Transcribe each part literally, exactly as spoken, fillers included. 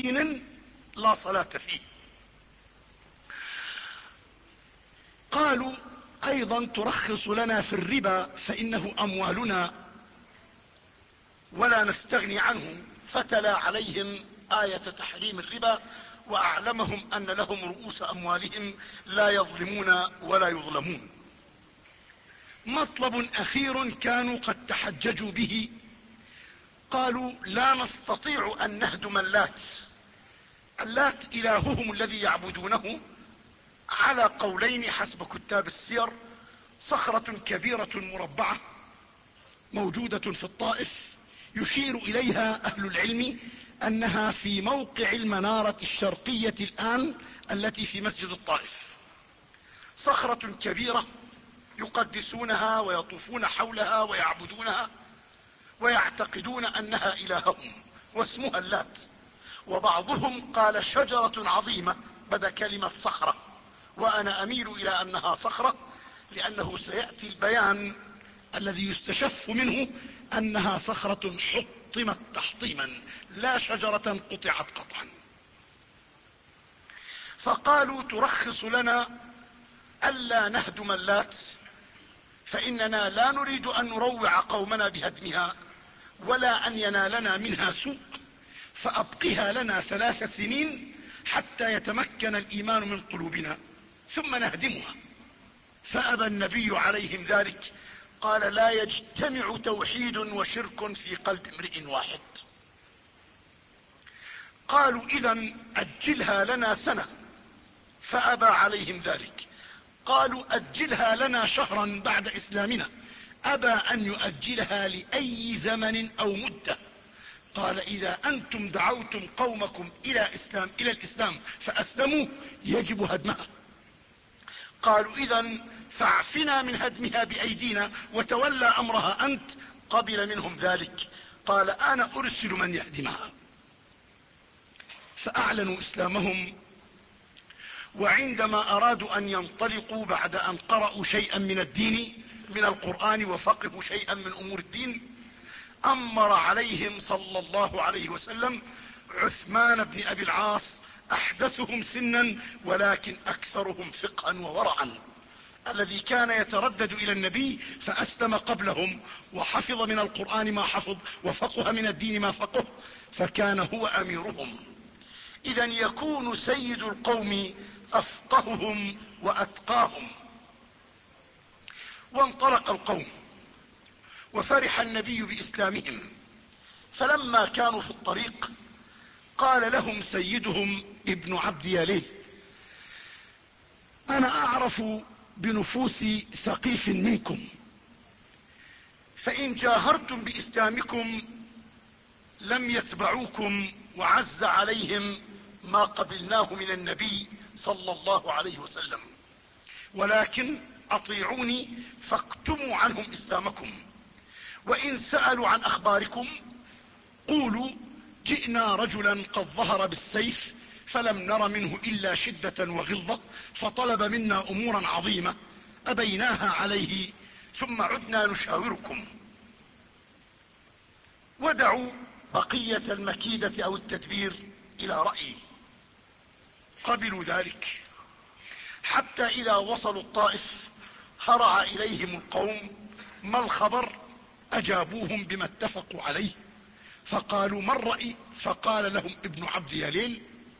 دين لا صلاة فيه. قالوا ايضا ترخص لنا في الربا فانه اموالنا ولا نستغني عنه، فتلا عليهم آية تحريم الربا واعلمهم ان لهم رؤوس اموالهم لا يظلمون ولا يظلمون. مطلب اخير كانوا قد تحججوا به، قالوا لا نستطيع ان نهدم اللات. اللات الههم الذي يعبدونه على قولين حسب كتاب السير، صخرة كبيرة مربعة موجودة في الطائف، يشير اليها اهل العلم انها في موقع المنارة الشرقية الان التي في مسجد الطائف. صخرة كبيرة يقدسونها ويطوفون حولها ويعبدونها ويعتقدون انها الههم، واسمها اللات. وبعضهم قال شجرة عظيمة بدا كلمة صخرة، وانا اميل الى انها صخرة، لانه سيأتي البيان الذي يستشف منه انها صخرة حطمت تحطيما لا شجرة قطعت قطعا. فقالوا ترخص لنا الا نهدم اللات فاننا لا نريد ان نروع قومنا بهدمها ولا ان ينالنا منها سوء، فابقها لنا ثلاث سنين حتى يتمكن الايمان من قلوبنا ثم نهدمها. فابى النبي عليهم ذلك، قال لا يجتمع توحيد وشرك في قلب امرئ واحد. قالوا اذا اجلها لنا سنة، فابى عليهم ذلك. قالوا اجلها لنا شهرا بعد اسلامنا، ابى ان يؤجلها لاي زمن او مدة. قال اذا انتم دعوتم قومكم الى اسلام الى الاسلام فاسلموا يجب هدمها. قالوا اذا فاعفنا من هدمها بايدينا وتولى امرها انت. قبل منهم ذلك، قال انا ارسل من يهدمها. فاعلنوا اسلامهم، وعندما ارادوا ان ينطلقوا بعد ان قرأوا شيئا من الدين من القرآن وفقهوا شيئا من امور الدين، امر عليهم صلى الله عليه وسلم عثمان بن ابي العاص، احدثهم سنا ولكن اكثرهم فقها وورعا، الذي كان يتردد الى النبي فاسلم قبلهم وحفظ من القرآن ما حفظ وفقه من الدين ما فقه، فكان هو اميرهم. اذا يكون سيد القوم افقههم واتقاهم. وانطلق القوم وفرح النبي باسلامهم، فلما كانوا في الطريق قال لهم سيدهم ابن عبد ياليه انا اعرف بنفوس ثقيف منكم، فان جاهرتم باسلامكم لم يتبعوكم وعز عليهم ما قبلناه من النبي صلى الله عليه وسلم، ولكن اطيعوني فاكتموا عنهم اسلامكم، وان سألوا عن اخباركم قولوا جئنا رجلا قد ظهر بالسيف فلم نر منه الا شدة وغلظة، فطلب منا امورا عظيمة ابيناها عليه ثم عدنا نشاوركم. ودعوا بقية المكيدة او التدبير الى رأيي. قبلوا ذلك حتى اذا وصلوا الطائف هرع اليهم القوم ما الخبر؟ اجابوهم بما اتفقوا عليه، فقالوا ما الرأي؟ فقال لهم ابن عبد يليل.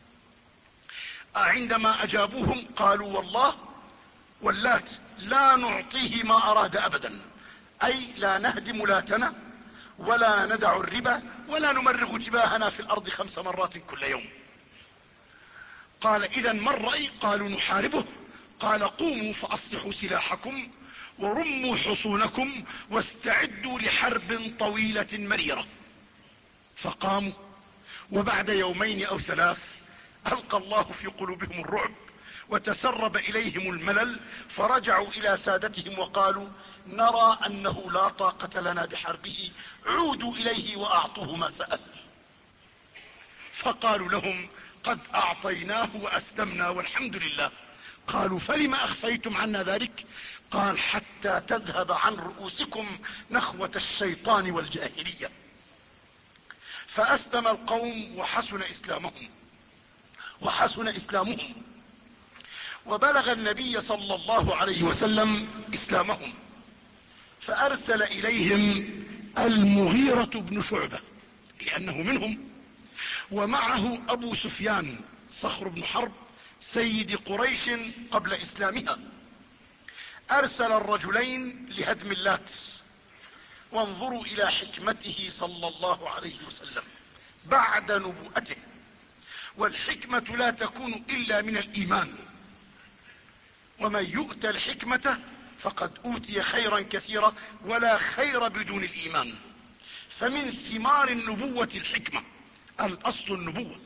عندما اجابوهم قالوا والله واللات لا نعطيه ما اراد ابدا، اي لا نهدم لاتنا ولا ندع الربا ولا نمرغ جباهنا في الارض خمس مرات كل يوم. قال اذا ما الرأي؟ قالوا نحاربه. قال قوموا فاصلحوا سلاحكم ورموا حصونكم واستعدوا لحرب طويلة مريرة. فقاموا، وبعد يومين او ثلاث القى الله في قلوبهم الرعب وتسرب اليهم الملل، فرجعوا الى سادتهم وقالوا نرى انه لا طاقة لنا بحربه، عودوا اليه واعطوه ما سأل. فقالوا لهم قد اعطيناه واسلمنا والحمد لله. قالوا فلم اخفيتم عنا ذلك؟ قال حتى تذهب عن رؤوسكم نخوة الشيطان والجاهلية. فأسلم القوم وحسن إسلامهم وحسن إسلامهم وبلغ النبي صلى الله عليه وسلم إسلامهم، فأرسل إليهم المغيرة بن شعبة لأنه منهم، ومعه أبو سفيان صخر بن حرب سيد قريش قبل إسلامها. أرسل الرجلين لهدم اللات. وانظروا إلى حكمته صلى الله عليه وسلم بعد نبوءته، والحكمة لا تكون إلا من الإيمان، ومن يؤتى الحكمة فقد أوتي خيرا كثيرا ولا خير بدون الإيمان. فمن ثمار النبوة الحكمة، الأصل النبوة.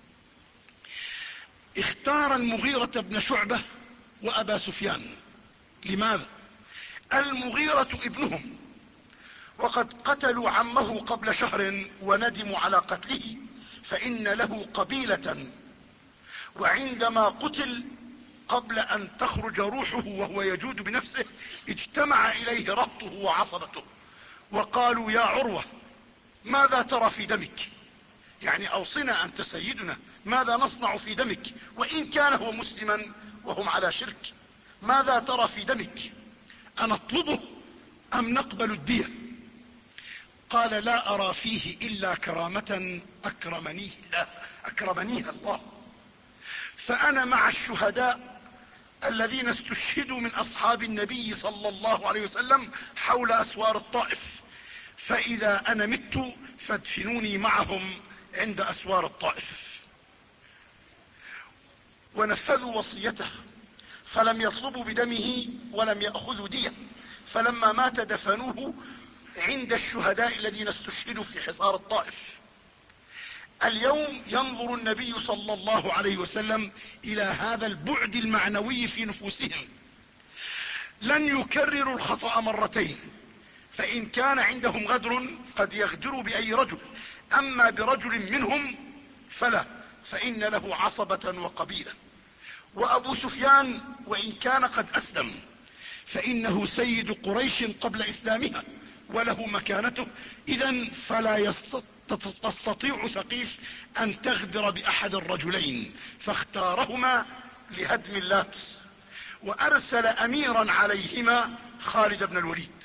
اختار المغيرة بن شعبة وأبا سفيان. لماذا؟ المغيرة ابنهم، وقد قتلوا عمه قبل شهر وندموا على قتله، فإن له قبيلة، وعندما قتل قبل أن تخرج روحه وهو يجود بنفسه اجتمع إليه رهطه وعصبته وقالوا: يا عروة، ماذا ترى في دمك؟ يعني أوصنا أنت سيدنا، ماذا نصنع في دمك؟ وإن كان هو مسلما وهم على شرك، ماذا ترى في دمك؟ أنطلبه أم نقبل الدية؟ قال: لا أرى فيه إلا كرامة أكرمنيه الله أكرمنيها الله، فأنا مع الشهداء الذين استشهدوا من أصحاب النبي صلى الله عليه وسلم حول أسوار الطائف، فإذا أنا مت فادفنوني معهم عند أسوار الطائف. ونفذوا وصيته، فلم يطلبوا بدمه ولم يأخذوا دية، فلما مات دفنوه عند الشهداء الذين استشهدوا في حصار الطائف. اليوم ينظر النبي صلى الله عليه وسلم إلى هذا البعد المعنوي في نفوسهم. لن يكرروا الخطأ مرتين، فإن كان عندهم غدر قد يغدروا بأي رجل، أما برجل منهم فلا، فإن له عصبة وقبيلة. وأبو سفيان وإن كان قد أسلم فإنه سيد قريش قبل إسلامها وله مكانته، إذن فلا تستطيع ثقيف أن تغدر بأحد الرجلين، فاختارهما لهدم اللات. وأرسل أميرا عليهما خالد بن الوليد.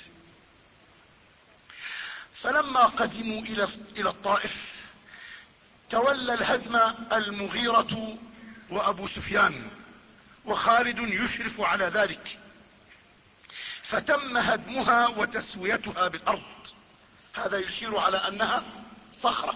فلما قدموا إلى الطائف تولى الهدم المغيرة وأبو سفيان، وخالد يشرف على ذلك، فتم هدمها وتسويتها بالأرض. هذا يشير على أنها صخرة.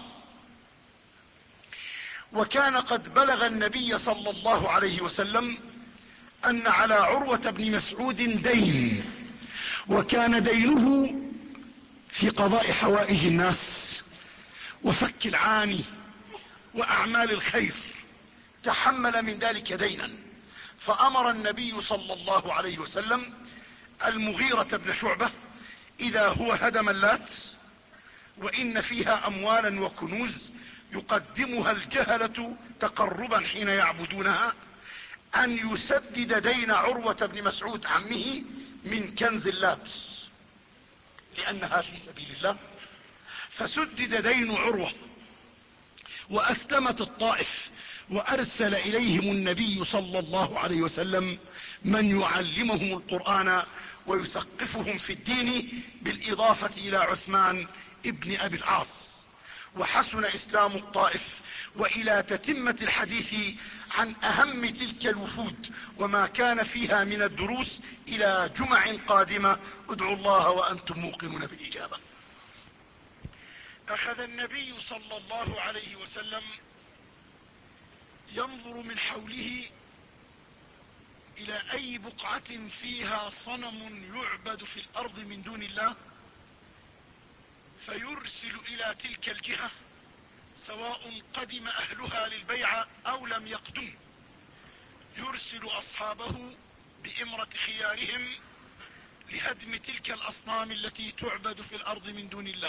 وكان قد بلغ النبي صلى الله عليه وسلم أن على عروة بن مسعود دين، وكان دينه في قضاء حوائج الناس وفك العاني وأعمال الخير، تحمل من ذلك دينا. فأمر النبي صلى الله عليه وسلم المغيرة بن شعبة إذا هو هدم اللات وإن فيها أموالا وكنوز يقدمها الجهلة تقربا حين يعبدونها، أن يسدد دين عروة بن مسعود عمه من كنز اللات لأنها في سبيل الله. فسدد دين عروة وأسلمت الطائف، وأرسل إليهم النبي صلى الله عليه وسلم من يعلمهم القرآن ويثقفهم في الدين، بالإضافة إلى عثمان ابن أبي العاص. وحسن إسلام الطائف. وإلى تتمة الحديث عن أهم تلك الوفود وما كان فيها من الدروس إلى جمع قادمة، ادعوا الله وأنتم موقنون بالإجابة. أخذ النبي صلى الله عليه وسلم ينظر من حوله إلى أي بقعة فيها صنم يعبد في الأرض من دون الله، فيرسل إلى تلك الجهة سواء قدم أهلها للبيع أو لم يقدم، يرسل أصحابه بإمرة خيارهم لهدم تلك الأصنام التي تعبد في الأرض من دون الله.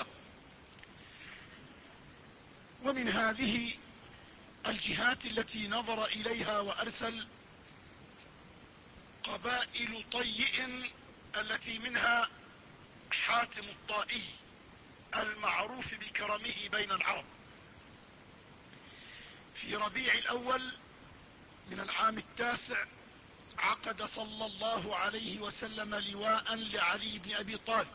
ومن هذه الجهات التي نظر إليها وأرسل قبائل طيئ التي منها حاتم الطائي المعروف بكرمه بين العرب، في ربيع الأول من العام التاسع عقد صلى الله عليه وسلم لواء لعلي بن أبي طالب،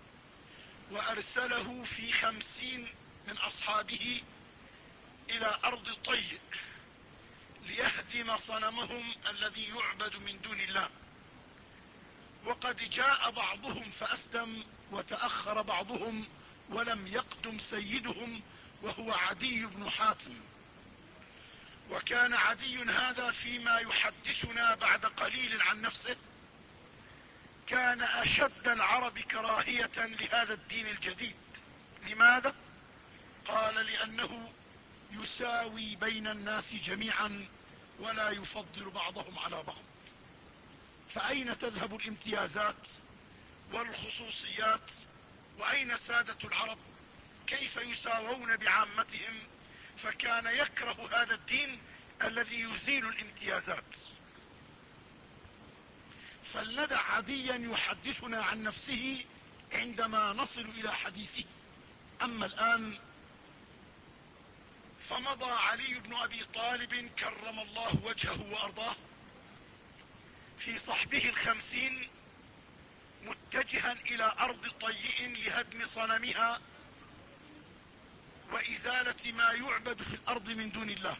وأرسله في خمسين من أصحابه إلى أرض طي ليهدم صنمهم الذي يعبد من دون الله. وقد جاء بعضهم فأسلم، وتأخر بعضهم ولم يقدم سيدهم وهو عدي بن حاتم. وكان عدي هذا فيما يحدثنا بعد قليل عن نفسه كان أشد العرب كراهية لهذا الدين الجديد. لماذا؟ قال لأنه يساوي بين الناس جميعا ولا يفضل بعضهم على بعض. فأين تذهب الامتيازات والخصوصيات؟ وأين سادة العرب؟ كيف يساوون بعامتهم؟ فكان يكره هذا الدين الذي يزيل الامتيازات. فلندع عديا يحدثنا عن نفسه عندما نصل إلى حديثه. أما الآن فمضى علي بن أبي طالب كرم الله وجهه وأرضاه في صحبه الخمسين متجها إلى أرض طيء لهدم صنمها وإزالة ما يعبد في الأرض من دون الله.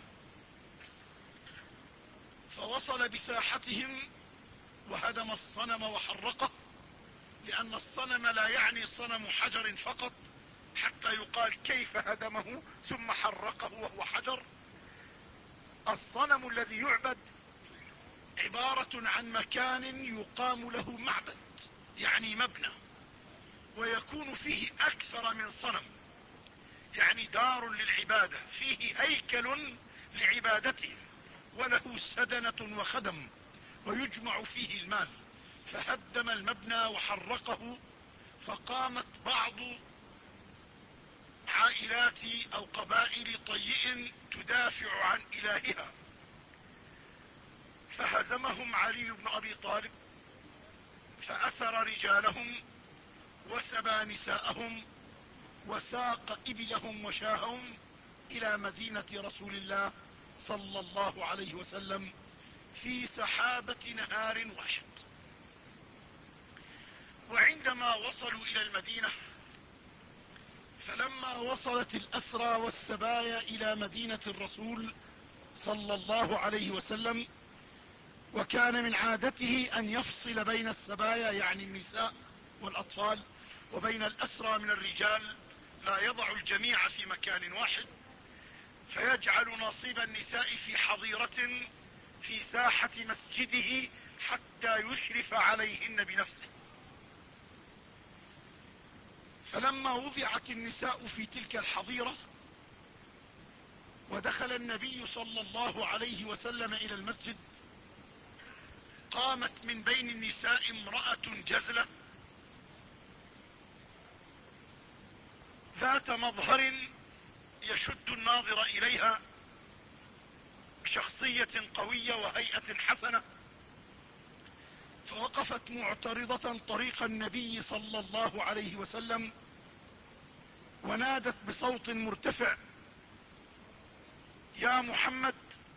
فوصل بساحتهم وهدم الصنم وحرقه، لأن الصنم لا يعني صنم حجر فقط حتى يقال كيف هدمه ثم حرقه وهو حجر. الصنم الذي يعبد عبارة عن مكان يقام له معبد، يعني مبنى، ويكون فيه أكثر من صنم، يعني دار للعبادة، فيه هيكل لعبادتهم وله سدنة وخدم ويجمع فيه المال. فهدم المبنى وحرقه، فقامت بعض عائلات أو قبائل طيء تدافع عن إلهها، فهزمهم علي بن أبي طالب، فأسر رجالهم وسبى نساءهم وساق إبلهم وشاههم إلى مدينة رسول الله صلى الله عليه وسلم في سحابة نهار واحد. وعندما وصلوا إلى المدينة، فلما وصلت الأسرى والسبايا إلى مدينة الرسول صلى الله عليه وسلم، وكان من عادته أن يفصل بين السبايا يعني النساء والأطفال وبين الأسرى من الرجال، لا يضع الجميع في مكان واحد، فيجعل نصيب النساء في حظيرة في ساحة مسجده حتى يشرف عليهن بنفسه. فلما وضعت النساء في تلك الحظيرة ودخل النبي صلى الله عليه وسلم إلى المسجد، قامت من بين النساء امرأة جزلة ذات مظهر يشد الناظر إليها، بشخصية قوية وهيئة حسنة. فوقفت معترضة طريق النبي صلى الله عليه وسلم ونادت بصوت مرتفع: يا محمد،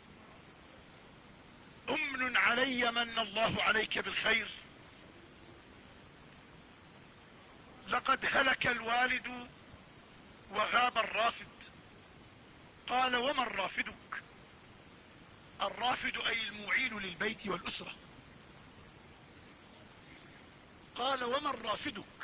أمن علي من الله عليك بالخير، لقد هلك الوالد وغاب الرافد. قال: وما الرافدك؟ الرافد أي المعيل للبيت والأسرة. قال: وما الرافدك؟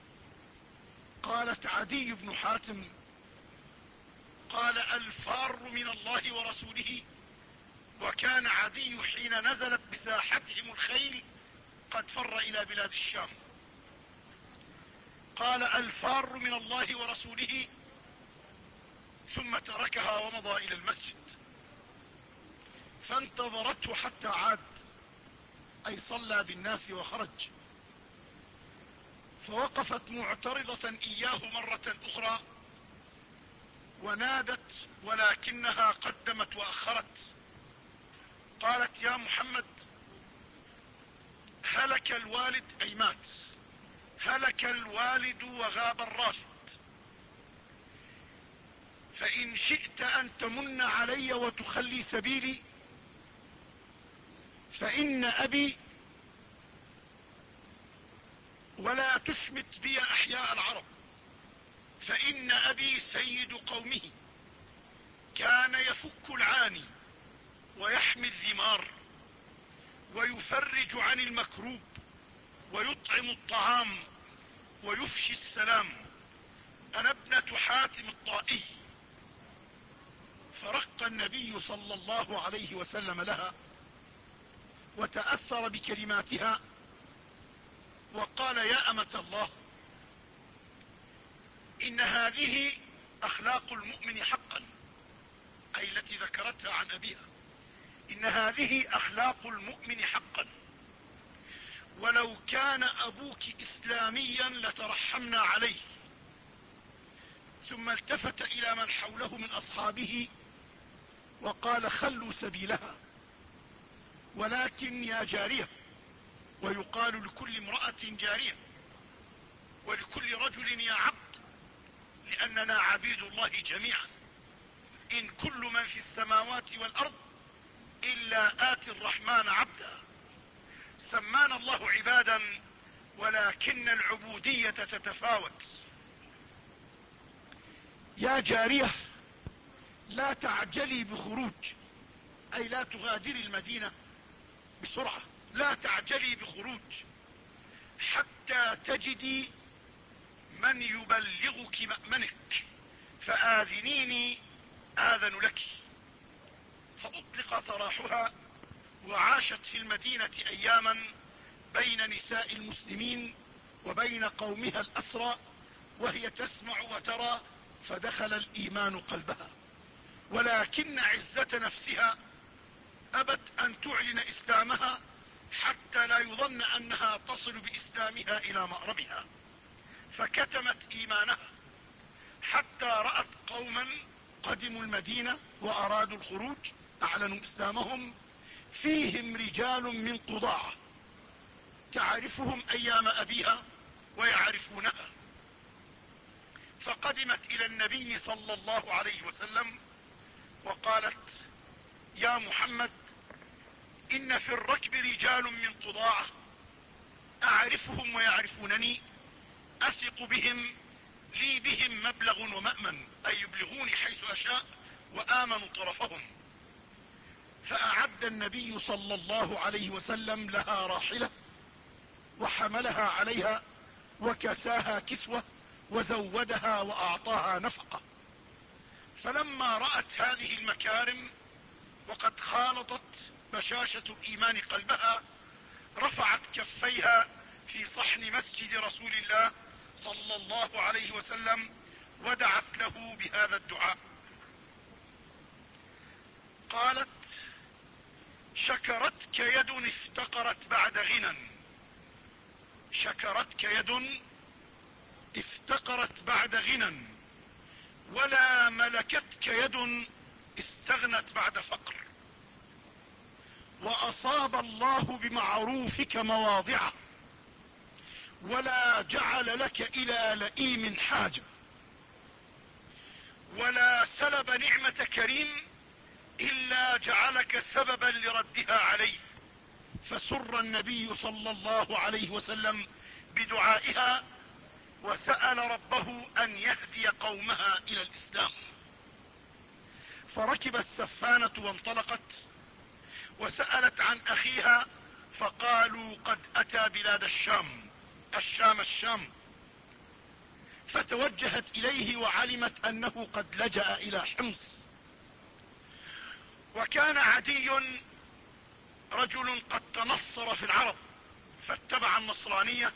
قالت: عدي بن حاتم. قال: الفار من الله ورسوله. وكان عدي حين نزلت بساحتهم الخيل قد فر إلى بلاد الشام. قال: الفار من الله ورسوله، ثم تركها ومضى إلى المسجد، فانتظرته حتى عاد، أي صلى بالناس وخرج. فوقفت معترضة إياه مرة أخرى ونادت، ولكنها قدمت وأخرت. قالت: يا محمد، هلك الوالد أي مات، هلك الوالد وغاب الرافد. فإن شئت أن تمن علي وتخلي سبيلي فإن أبي، ولا تشمت بي أحياء العرب، فإن أبي سيد قومه، كان يفك العاني ويحمي الذمار ويفرج عن المكروب ويطعم الطعام ويفشي السلام. أنا ابنة حاتم الطائي. فرق النبي صلى الله عليه وسلم لها وتأثر بكلماتها وقال: يا أمة الله، إن هذه أخلاق المؤمن حقا، أي التي ذكرتها عن أبيها. إن هذه أخلاق المؤمن حقا، ولو كان أبوك إسلاميا لترحمنا عليه. ثم التفت إلى من حوله من أصحابه وقال: خلوا سبيلها، ولكن يا جارية. ويقال لكل امرأة جارية، ولكل رجل يا عبد، لأننا عبيد الله جميعا. إن كل من في السماوات والأرض إلا آتي الرحمن عبدا. سمانا الله عبادا، ولكن العبودية تتفاوت. يا جارية، لا تعجلي بخروج، أي لا تغادري المدينة بسرعة، لا تعجلي بخروج حتى تجدي من يبلغك مأمنك، فآذنيني آذن لك. فأطلق سراحها، وعاشت في المدينة أياما بين نساء المسلمين وبين قومها الأسرى، وهي تسمع وترى، فدخل الإيمان قلبها. ولكن عزة نفسها أبت أن تعلن إسلامها حتى لا يظن أنها تصل بإسلامها إلى مأربها، فكتمت إيمانها حتى رأت قوما قدموا المدينة وأرادوا الخروج، أعلنوا إسلامهم، فيهم رجال من قضاعة تعرفهم أيام أبيها ويعرفونها. فقدمت إلى النبي صلى الله عليه وسلم وقالت: يا محمد، إن في الركب رجال من قضاعة أعرفهم ويعرفونني، أثق بهم، لي بهم مبلغ ومأمن، أي يبلغوني حيث أشاء وآمنوا طرفهم. فأعد النبي صلى الله عليه وسلم لها راحلة وحملها عليها وكساها كسوة وزودها وأعطاها نفقة. فلما رأت هذه المكارم وقد خالطت بشاشة الإيمان قلبها، رفعت كفيها في صحن مسجد رسول الله صلى الله عليه وسلم ودعت له بهذا الدعاء. قالت: شكرتك يد افتقرت بعد غنى، شكرتك يد افتقرت بعد غنى، ولا ملكتك يد استغنت بعد فقر. وأصاب الله بمعروفك مواضعه، ولا جعل لك إلى لئيم حاجة، ولا سلب نعمة كريم إلا جعلك سببا لردها عليه. فسر النبي صلى الله عليه وسلم بدعائها، وسأل ربه أن يهدي قومها إلى الإسلام. فركبت سفانة وانطلقت، وسألت عن أخيها، فقالوا: قد أتى بلاد الشام، الشام الشام. فتوجهت إليه وعلمت أنه قد لجأ إلى حمص. وكان عدي رجل قد تنصر في العرب فاتبع النصرانية،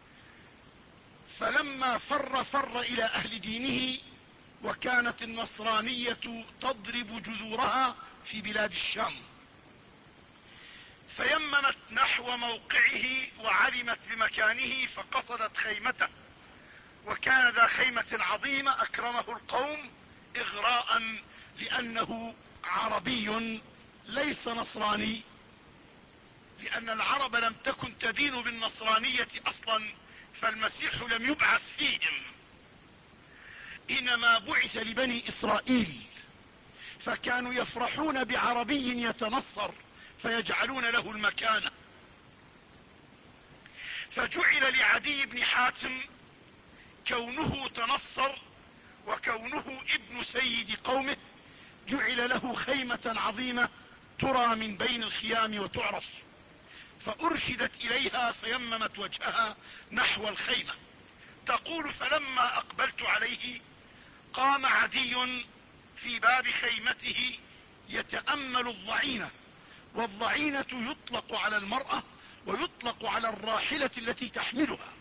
فلما فر فر إلى أهل دينه، وكانت النصرانية تضرب جذورها في بلاد الشام. فيممت نحو موقعه وعلمت بمكانه فقصدت خيمته، وكان ذا خيمة عظيمة أكرمه القوم إغراء لأنه عربي ليس نصراني، لأن العرب لم تكن تدين بالنصرانية أصلا، فالمسيح لم يبعث فيهم. انما بعث لبني اسرائيل، فكانوا يفرحون بعربي يتنصر فيجعلون له المكانة، فجعل لعدي بن حاتم كونه تنصر وكونه ابن سيد قومه، جعل له خيمة عظيمة ترى من بين الخيام وتعرف، فارشدت اليها فيممت وجهها نحو الخيمة. تقول فلما اقبلت عليه قام عدي في باب خيمته يتأمل الضعينة، والضعينة يطلق على المرأة ويطلق على الراحلة التي تحملها،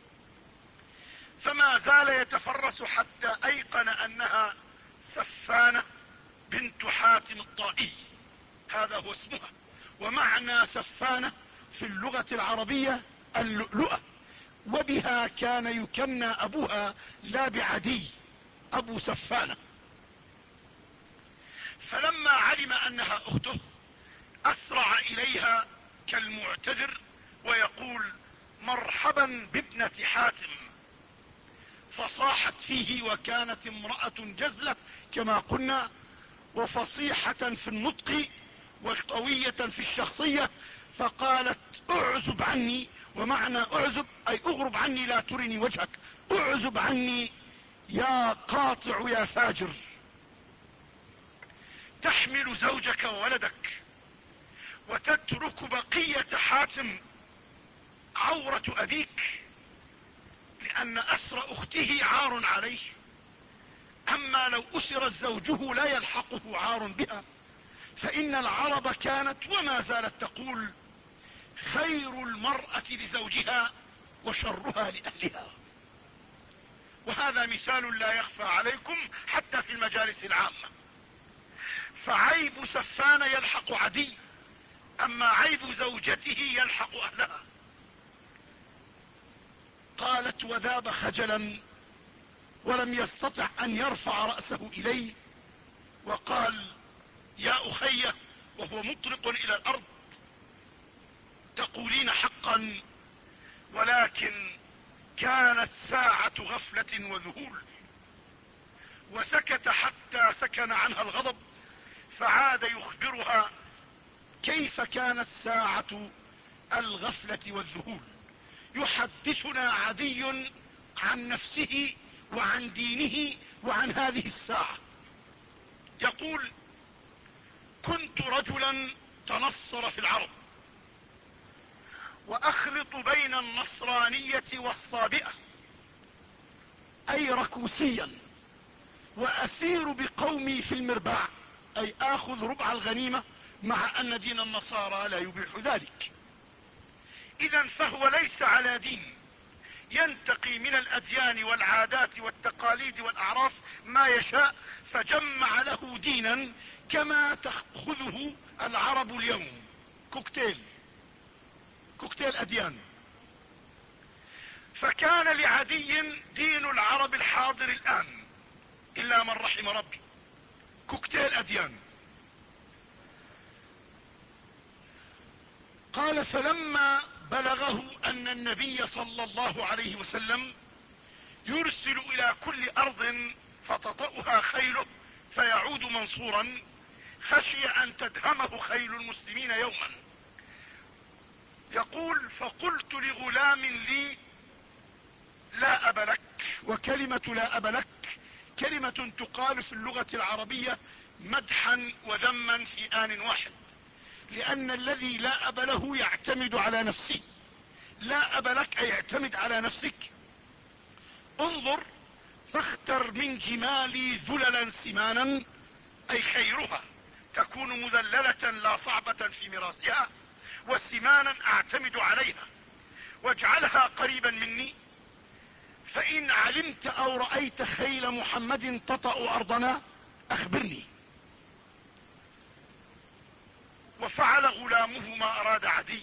فما زال يتفرس حتى ايقن انها سفانة بنت حاتم الطائي، هذا هو اسمها. ومعنى سفانة في اللغة العربية اللؤلؤة، وبها كان يكنى ابوها، لا بعدي، ابو سفانة. فلما علم انها اخته اسرع اليها كالمعتذر ويقول مرحبا بابنة حاتم، فصاحت فيه، وكانت امرأة جزلة كما قلنا، وفصيحة في النطق وقوية في الشخصية، فقالت اعزب عني، ومعنى اعزب اي اغرب عني لا ترني وجهك، اعزب عني يا قاطع يا فاجر، تحمل زوجك وولدك وتترك بقية حاتم عورة ابيك، لان اسر اخته عار عليه، اما لو اسر زوجه لا يلحقه عار بها، فان العرب كانت وما زالت تقول خير المرأة لزوجها وشرها لأهلها، وهذا مثال لا يخفى عليكم حتى في المجالس العامة. فعيب سفان يلحق عدي، اما عيب زوجته يلحق اهلها. قالت وذاب خجلا ولم يستطع ان يرفع رأسه الي، وقال يا اخي وهو مطرق الى الارض تقولين حقا، ولكن كانت ساعة غفلة وذهول. وسكت حتى سكن عنها الغضب، فعاد يخبرها كيف كانت ساعة الغفلة والذهول. يحدثنا عدي عن نفسه وعن دينه وعن هذه الساعة، يقول كنت رجلا تنصر في العرب، واخلط بين النصرانية والصابئة، اي ركوسيا، واسير بقومي في المرباع، اي اخذ ربع الغنيمة، مع ان دين النصارى لا يبيح ذلك. اذا فهو ليس على دين، ينتقي من الاديان والعادات والتقاليد والاعراف ما يشاء، فجمع له دينا كما تأخذه العرب اليوم، كوكتيل كوكتيل اديان. فكان لعدي دين العرب الحاضر الان الا من رحم ربي، كوكتيل اديان. قال فلما بلغه ان النبي صلى الله عليه وسلم يرسل الى كل ارض فتطأها خيله فيعود منصورا، خشي ان تدهمه خيل المسلمين يوما. يقول فقلت لغلام لي لا اب لك، وكلمة لا اب لك كلمة تقال في اللغة العربية مدحا وذما في آن واحد، لان الذي لا اب له يعتمد على نفسه. لا اب لك اي اعتمد على نفسك. انظر فاختر من جمالي ذللا سمانا، اي خيرها تكون مذللة لا صعبة في مراسها، وسمانا اعتمد عليها، واجعلها قريبا مني، فان علمت او رأيت خيل محمد تطأ ارضنا اخبرني. وفعل غلامه ما اراد عدي،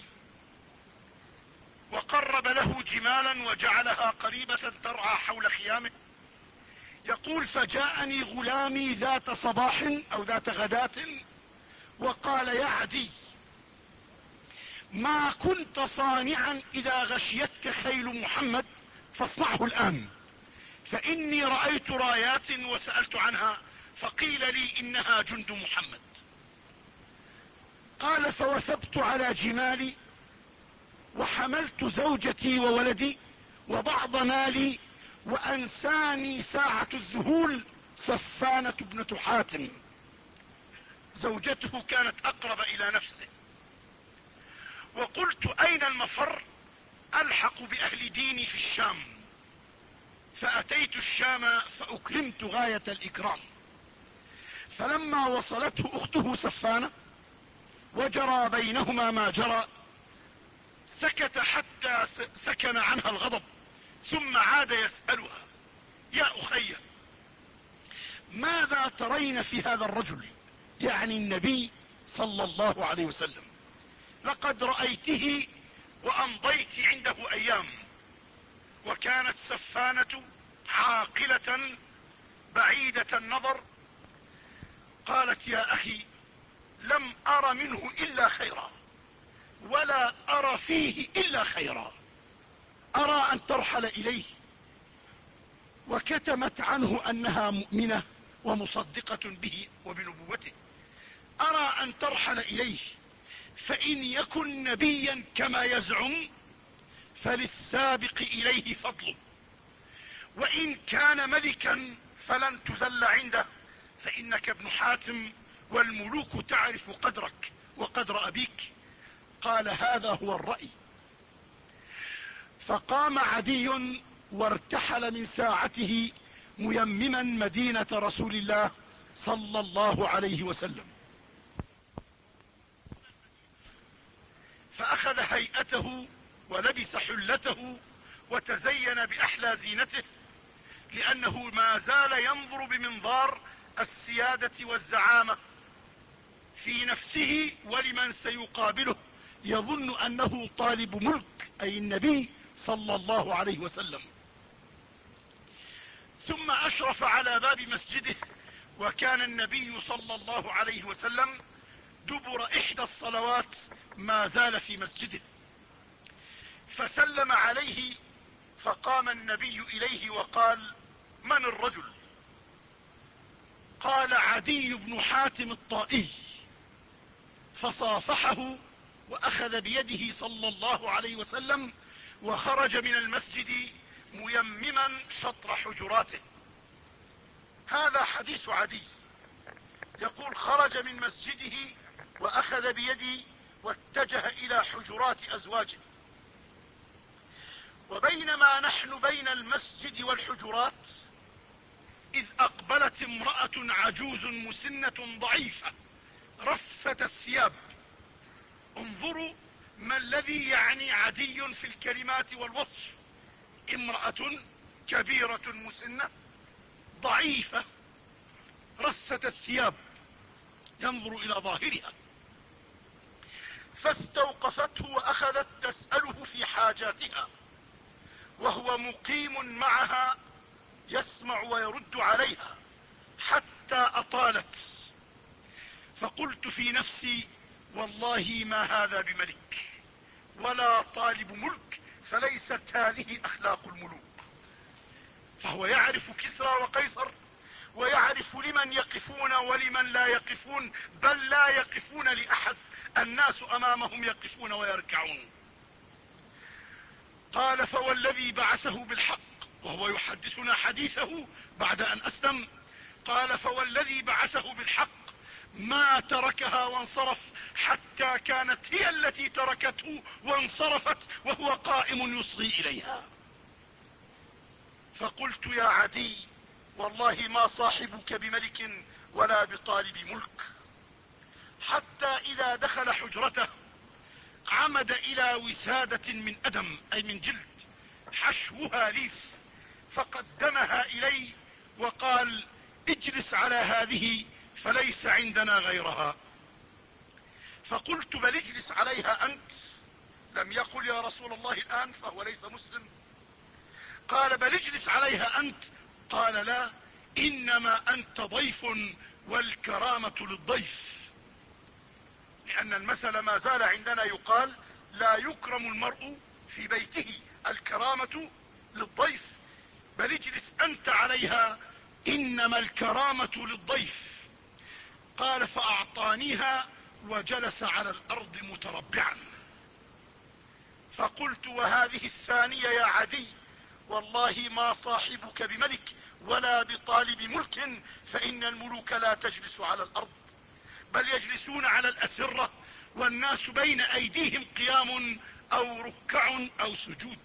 وقرب له جمالا وجعلها قريبة ترعى حول خيامه. يقول فجاءني غلامي ذات صباح او ذات غداة وقال يا عدي ما كنت صانعا اذا غشيتك خيل محمد فاصنعه الان، فإني رأيت رايات وسألت عنها فقيل لي إنها جند محمد. قال فوثبت على جمالي وحملت زوجتي وولدي وبعض مالي وأنساني ساعة الذهول سفانة ابنة حاتم. زوجته كانت أقرب إلى نفسه. وقلت أين المفر؟ ألحق بأهل ديني في الشام. فأتيت الشام فأكرمت غاية الإكرام. فلما وصلته أخته سفانة وجرى بينهما ما جرى سكت حتى سكن عنها الغضب، ثم عاد يسألها: يا أخي ماذا ترين في هذا الرجل؟ يعني النبي صلى الله عليه وسلم. لقد رأيته وأمضيت عنده أيام. وكانت سفانة عاقلة بعيدة النظر. قالت: يا أخي لم أر منه إلا خيرا ولا أرى فيه إلا خيرا. أرى أن ترحل إليه. وكتمت عنه أنها مؤمنة ومصدقة به وبنبوته. أرى أن ترحل إليه، فإن يكن نبيا كما يزعم فللسابق إليه فضله، وإن كان ملكا فلن تذل عنده، فإنك ابن حاتم والملوك تعرف قدرك وقدر أبيك. قال: هذا هو الرأي. فقام عدي وارتحل من ساعته ميمما مدينة رسول الله صلى الله عليه وسلم. فأخذ هيئته ولبس حلته وتزين بأحلى زينته، لأنه ما زال ينظر بمنظار السيادة والزعامة في نفسه ولمن سيقابله، يظن أنه طالب ملك، أي النبي صلى الله عليه وسلم. ثم أشرف على باب مسجده، وكان النبي صلى الله عليه وسلم دبر إحدى الصلوات ما زال في مسجده، فسلم عليه، فقام النبي إليه وقال: من الرجل؟ قال: عدي بن حاتم الطائي. فصافحه وأخذ بيده صلى الله عليه وسلم وخرج من المسجد ميمما شطر حجراته. هذا حديث عدي، يقول: خرج من مسجده وأخذ بيدي واتجه إلى حجرات أزواجه. وبينما نحن بين المسجد والحجرات إذ أقبلت امرأة عجوز مسنة ضعيفة رفة الثياب. انظروا ما الذي يعني عدي في الكلمات والوصف. امرأة كبيرة مسنة ضعيفة رثة الثياب، ينظر إلى ظاهرها. فاستوقفته وأخذت تسأله في حاجاتها، وهو مقيم معها يسمع ويرد عليها حتى أطالت. فقلت في نفسي: والله ما هذا بملك ولا طالب ملك، فليست هذه أخلاق الملوك. فهو يعرف كسرى وقيصر، ويعرف لمن يقفون ولمن لا يقفون، بل لا يقفون لأحد، الناس أمامهم يقفون ويركعون. قال: فوالذي بعثه بالحق، وهو يحدثنا حديثه بعد أن أسلم. قال: فوالذي بعثه بالحق ما تركها وانصرف حتى كانت هي التي تركته وانصرفت وهو قائم يصغي إليها. فقلت: يا عدي والله ما صاحبك بملك ولا بطالب ملك. حتى إذا دخل حجرته عمد إلى وسادة من أدم، أي من جلد، حشوها ليف، فقدمها إلي وقال: اجلس على هذه فليس عندنا غيرها. فقلت: بل اجلس عليها أنت. لم يقل يا رسول الله الآن، فهو ليس مسلم. قال: بل اجلس عليها أنت. قال: لا، إنما أنت ضيف والكرامة للضيف. لأن المثل ما زال عندنا يقال: لا يكرم المرء في بيته، الكرامة للضيف. بل اجلس أنت عليها، إنما الكرامة للضيف. قال فأعطانيها وجلس على الأرض متربعا. فقلت وهذه الثانية يا عدي؟ والله ما صاحبك بملك ولا بطالب ملك، فإن الملوك لا تجلس على الأرض، بل يجلسون على الأسرة، والناس بين أيديهم قيام أو ركع أو سجود.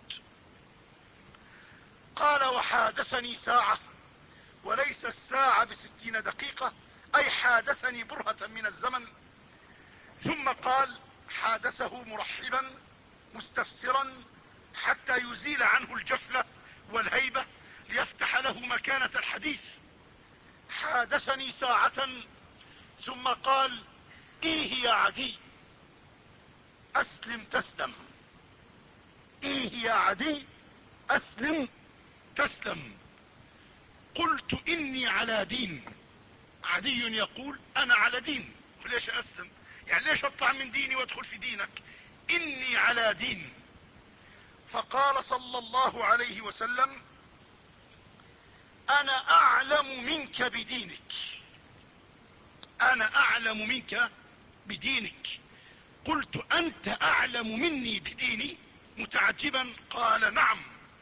قال وحادثني ساعة، وليس الساعة بستين دقيقة، أي حادثني برهة من الزمن. ثم قال حادثه مرحبا مستفسرا حتى يزيل عنه الجفلة والهيبة ليفتح له مكانة الحديث. حادثني ساعة ثم قال ايه يا عدي؟ اسلم تسلم. ايه يا عدي؟ اسلم تسلم. قلت اني على دين. عدي يقول انا على دين. قل ليش اسلم؟ يعني ليش اطلع من ديني وادخل في دينك؟ اني على دين. فقال صلى الله عليه وسلم انا اعلم منك بدينك. انا اعلم منك بدينك. قلت انت اعلم مني بديني؟ متعجبا. قال نعم.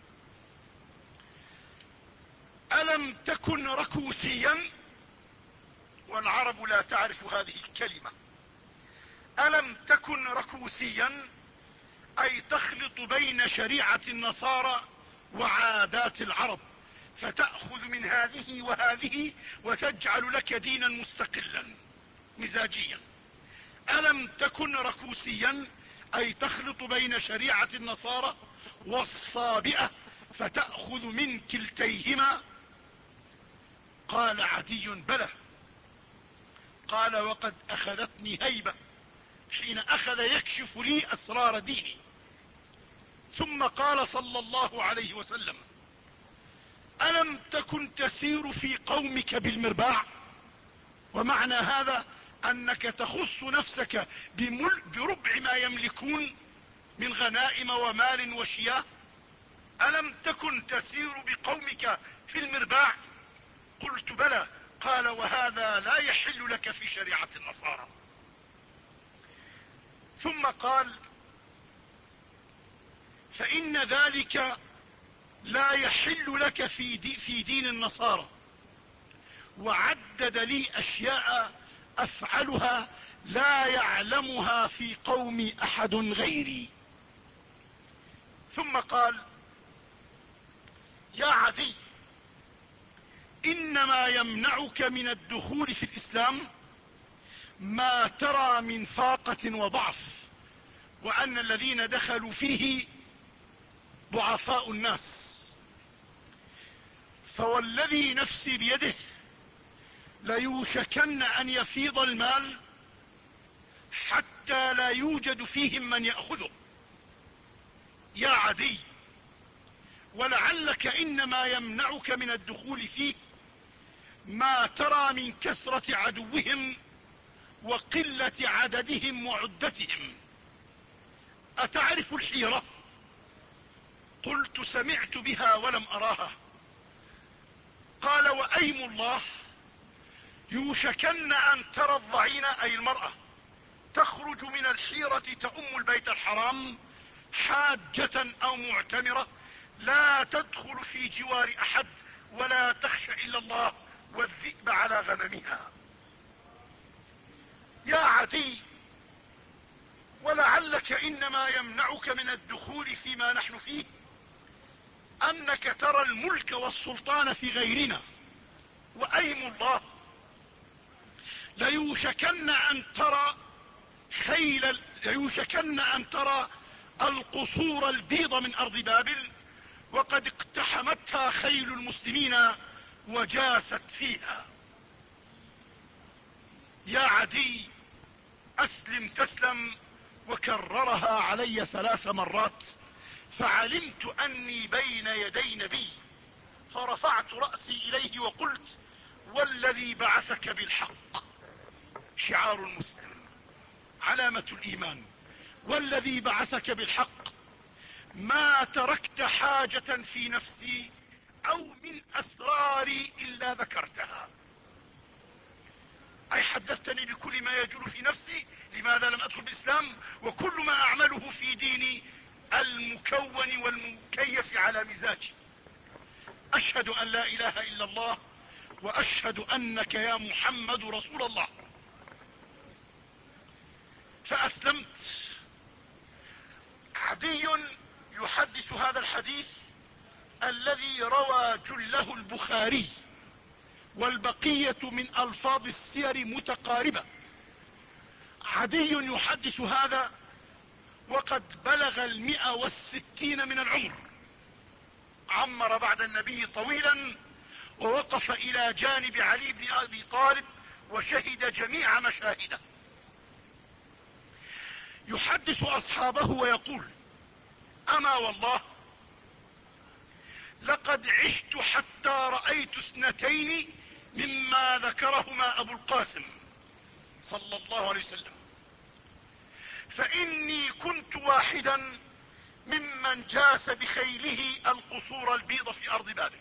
الم تكن ركوسيا؟ والعرب لا تعرف هذه الكلمة. الم تكن ركوسيا اي تخلط بين شريعة النصارى وعادات العرب، فتأخذ من هذه وهذه وتجعل لك دينا مستقلا مزاجيا. ألم تكن ركوسيا أي تخلط بين شريعة النصارى والصابئة فتأخذ من كلتيهما؟ قال عدي بلى. قال وقد أخذتني هيبة حين أخذ يكشف لي أسرار ديني. ثم قال صلى الله عليه وسلم ألم تكن تسير في قومك بالمرباع؟ ومعنى هذا أنك تخص نفسك بربع ما يملكون من غنائم ومال وشياه. ألم تكن تسير بقومك في المرباع؟ قلت بلى. قال وهذا لا يحل لك في شريعة النصارى. ثم قال فإن ذلك لا يحل لك في, دي في دين النصارى، وعدد لي أشياء أفعلها لا يعلمها في قومي أحد غيري. ثم قال يا عدي إنما يمنعك من الدخول في الإسلام ما ترى من فاقة وضعف، وأن الذين دخلوا فيه ضعفاء الناس. فوالذي نفسي بيده ليوشكن أن يفيض المال حتى لا يوجد فيهم من يأخذه. يا عدي ولعلك إنما يمنعك من الدخول فيه ما ترى من كثرة عدوهم وقلة عددهم وعدتهم. أتعرف الحيرة؟ قلت سمعت بها ولم أراها. قال وأيم الله يوشكن أن ترى الضعين أي المرأة تخرج من الحيرة تأم البيت الحرام حاجة أو معتمرة، لا تدخل في جوار أحد ولا تخشى إلا الله والذئب على غنمها. يا عدي ولعلك إنما يمنعك من الدخول فيما نحن فيه أنك ترى الملك والسلطان في غيرنا. وأيم الله ليوشكن أن ترى خيل ليوشكن أن ترى القصور البيض من أرض بابل وقد اقتحمتها خيل المسلمين وجاست فيها. يا عدي أسلم تسلم. وكررها علي ثلاث مرات، فعلمت أني بين يدي نبي، فرفعت رأسي إليه وقلت والذي بعثك بالحق. شعار المسلم، علامة الإيمان، والذي بعثك بالحق. ما تركت حاجة في نفسي او من اسراري الا ذكرتها. اي حدثتني بكل ما يجول في نفسي، لماذا لم ادخل بالاسلام وكل ما اعمله في ديني المكون والمكيف على مزاجي. اشهد ان لا اله الا الله واشهد انك يا محمد رسول الله. فاسلمت. عدي يحدث هذا الحديث الذي روى جله البخاري، والبقية من الفاظ السير متقاربة. عدي يحدث هذا وقد بلغ المئة والستين من العمر، عمر بعد النبي طويلا، ووقف الى جانب علي بن ابي طالب وشهد جميع مشاهده. يحدث اصحابه ويقول: اما والله لقد عشت حتى رأيت اثنتين مما ذكرهما ابو القاسم صلى الله عليه وسلم، فاني كنت واحدا ممن جاس بخيله القصور البيض في ارض بابل،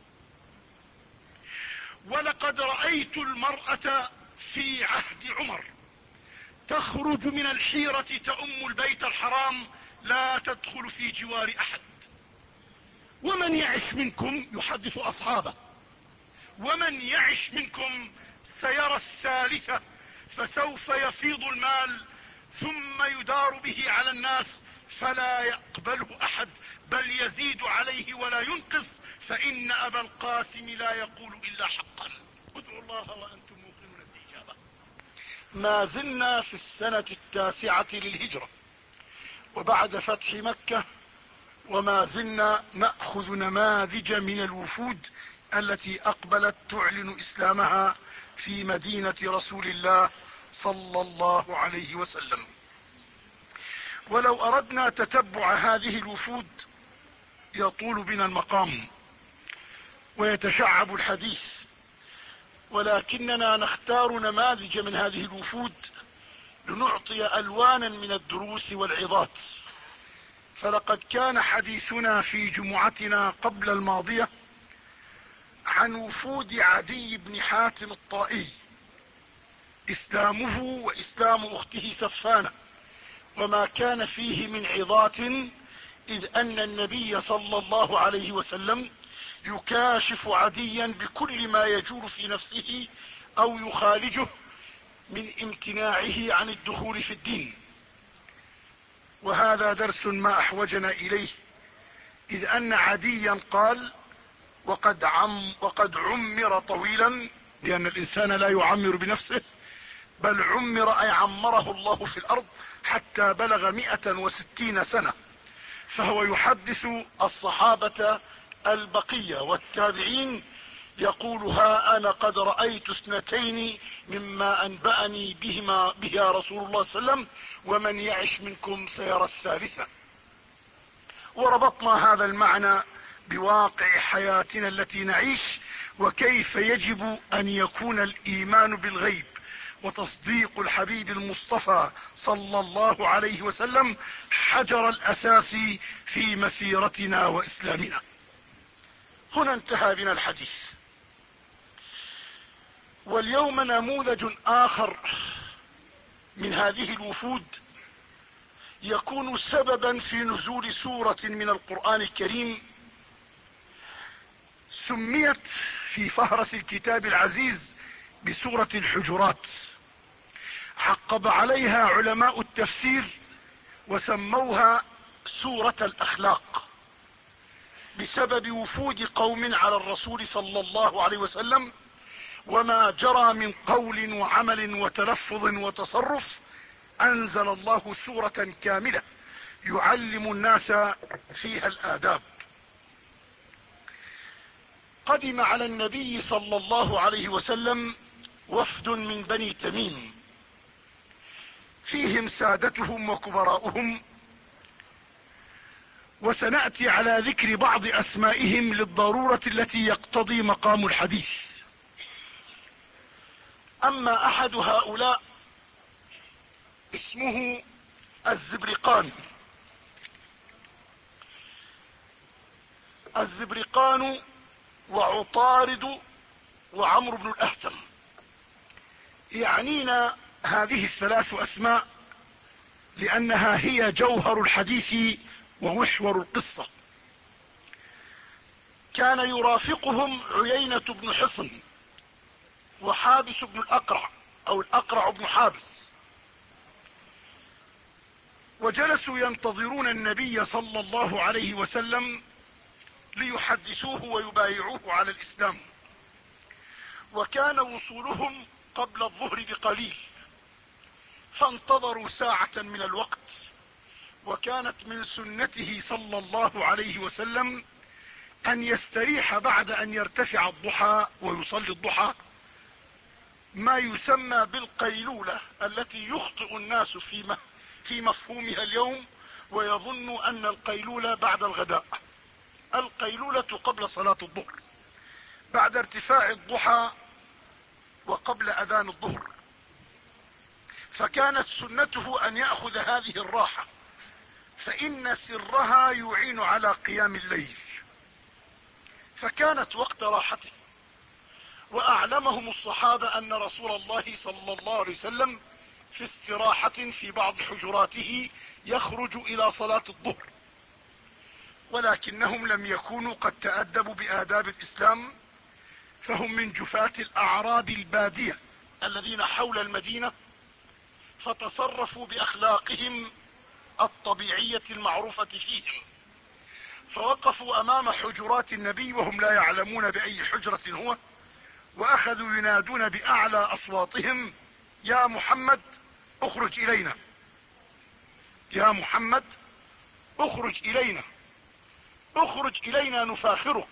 ولقد رأيت المرأة في عهد عمر تخرج من الحيرة تأم البيت الحرام لا تدخل في جوار احد. ومن يعش منكم، يحدث اصحابه، ومن يعش منكم سيرى الثالثة، فسوف يفيض المال ثم يدار به على الناس فلا يقبله احد، بل يزيد عليه ولا ينقص، فان ابا القاسم لا يقول الا حقا. ادعوا الله وانتم موقنون بالاجابة. ما زلنا في السنة التاسعة للهجرة وبعد فتح مكة، وما زلنا نأخذ نماذج من الوفود التي اقبلت تعلن اسلامها في مدينة رسول الله صلى الله عليه وسلم. ولو اردنا تتبع هذه الوفود يطول بنا المقام ويتشعب الحديث، ولكننا نختار نماذج من هذه الوفود لنعطي الوانا من الدروس والعظات. فلقد كان حديثنا في جمعتنا قبل الماضية عن وفود عدي بن حاتم الطائي، اسلامه واسلام اخته سفانة، وما كان فيه من عظات، اذ ان النبي صلى الله عليه وسلم يكاشف عديا بكل ما يجول في نفسه او يخالجه من امتناعه عن الدخول في الدين. وهذا درس ما احوجنا اليه، اذ ان عديا قال: وقد عم وقد عمر طويلا، لان الانسان لا يعمر بنفسه، بل عمر اي عمره الله في الارض حتى بلغ مئة وستين سنة. فهو يحدث الصحابة البقية والتابعين يقول: ها انا قد رأيت اثنتين مما انبأني بهما بها رسول الله صلى الله عليه وسلم، ومن يعش منكم سيرى الثالثة. وربطنا هذا المعنى بواقع حياتنا التي نعيش، وكيف يجب ان يكون الايمان بالغيب وتصديق الحبيب المصطفى صلى الله عليه وسلم حجر الاساس في مسيرتنا واسلامنا. هنا انتهى بنا الحديث، واليوم نموذج اخر من هذه الوفود يكون سببا في نزول سورة من القرآن الكريم سميت في فهرس الكتاب العزيز بسورة الحجرات. عقب عليها علماء التفسير وسموها سورة الاخلاق، بسبب وفود قوم على الرسول صلى الله عليه وسلم وما جرى من قول وعمل وتلفظ وتصرف. انزل الله سورة كاملة يعلم الناس فيها الاداب. قدم على النبي صلى الله عليه وسلم وفد من بني تميم، فيهم سادتهم وكبراؤهم، وسنأتي على ذكر بعض اسمائهم للضرورة التي يقتضي مقام الحديث. اما احد هؤلاء اسمه الزبرقان. الزبرقان وعطارد وعمرو بن الأهتم. يعنينا هذه الثلاث أسماء لأنها هي جوهر الحديث ومحور القصة. كان يرافقهم عيينة بن حصن وحابس بن الأقرع أو الأقرع بن حابس، وجلسوا ينتظرون النبي صلى الله عليه وسلم ليحدثوه ويبايعوه على الإسلام. وكان وصولهم قبل الظهر بقليل، فانتظروا ساعة من الوقت. وكانت من سنته صلى الله عليه وسلم أن يستريح بعد أن يرتفع الضحى ويصلي الضحى، ما يسمى بالقيلولة، التي يخطئ الناس في في مفهومها اليوم ويظن أن القيلولة بعد الغداء. القيلولة قبل صلاة الظهر، بعد ارتفاع الضحى وقبل أذان الظهر. فكانت سنته أن يأخذ هذه الراحة، فإن سرها يعين على قيام الليل. فكانت وقت راحته. وأعلمهم الصحابة أن رسول الله صلى الله عليه وسلم في استراحة في بعض حجراته يخرج إلى صلاة الظهر، ولكنهم لم يكونوا قد تأدبوا بآداب الإسلام، فهم من جفاة الأعراب البادية الذين حول المدينة، فتصرفوا بأخلاقهم الطبيعية المعروفة فيهم. فوقفوا أمام حجرات النبي وهم لا يعلمون بأي حجرة هو، وأخذوا ينادون بأعلى أصواتهم: يا محمد اخرج إلينا، يا محمد اخرج إلينا، اخرج إلينا نفاخرك.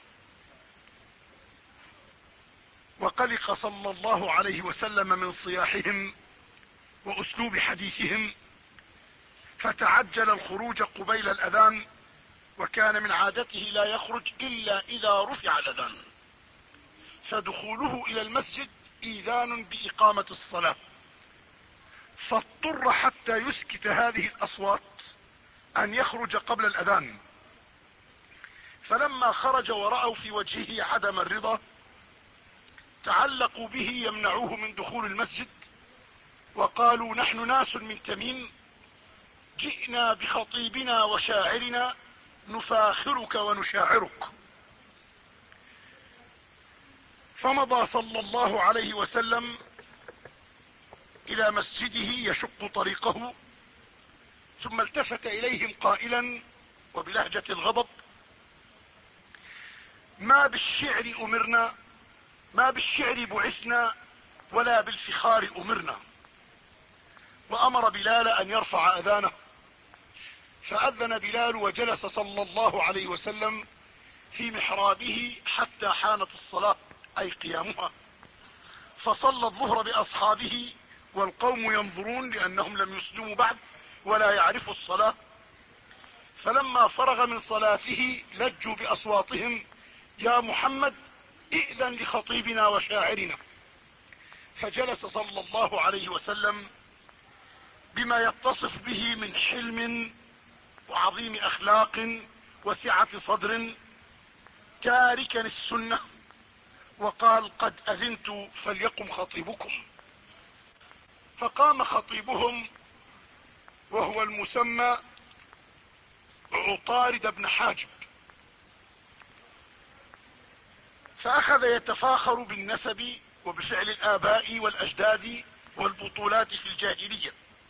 وقلق صلى الله عليه وسلم من صياحهم وأسلوب حديثهم، فتعجل الخروج قبيل الأذان، وكان من عادته لا يخرج إلا إذا رفع الأذان، فدخوله إلى المسجد إيذان بإقامة الصلاة. فاضطر حتى يسكت هذه الأصوات أن يخرج قبل الأذان. فلما خرج ورأوا في وجهه عدم الرضا تعلقوا به يمنعوه من دخول المسجد، وقالوا: نحن ناس من تميم جئنا بخطيبنا وشاعرنا نفاخرك ونشاعرك. فمضى صلى الله عليه وسلم إلى مسجده يشق طريقه، ثم التفت إليهم قائلا وبلهجة الغضب: ما بالشعر أمرنا، ما بالشعر بعثنا، ولا بالفخار أمرنا. وأمر بلال أن يرفع أذانه، فأذن بلال، وجلس صلى الله عليه وسلم في محرابه حتى حانت الصلاة أي قيامها، فصلى الظهر بأصحابه والقوم ينظرون لأنهم لم يسلموا بعد ولا يعرفوا الصلاة. فلما فرغ من صلاته لجوا بأصواتهم: يا محمد ائذن لخطيبنا وشاعرنا. فجلس صلى الله عليه وسلم بما يتصف به من حلم وعظيم أخلاق وسعة صدر، تاركا السنة، وقال: قد أذنت فليقم خطيبكم. فقام خطيبهم وهو المسمى عطارد بن حاجب، فأخذ يتفاخر بالنسب وبفعل الآباء والأجداد والبطولات في الجاهلية.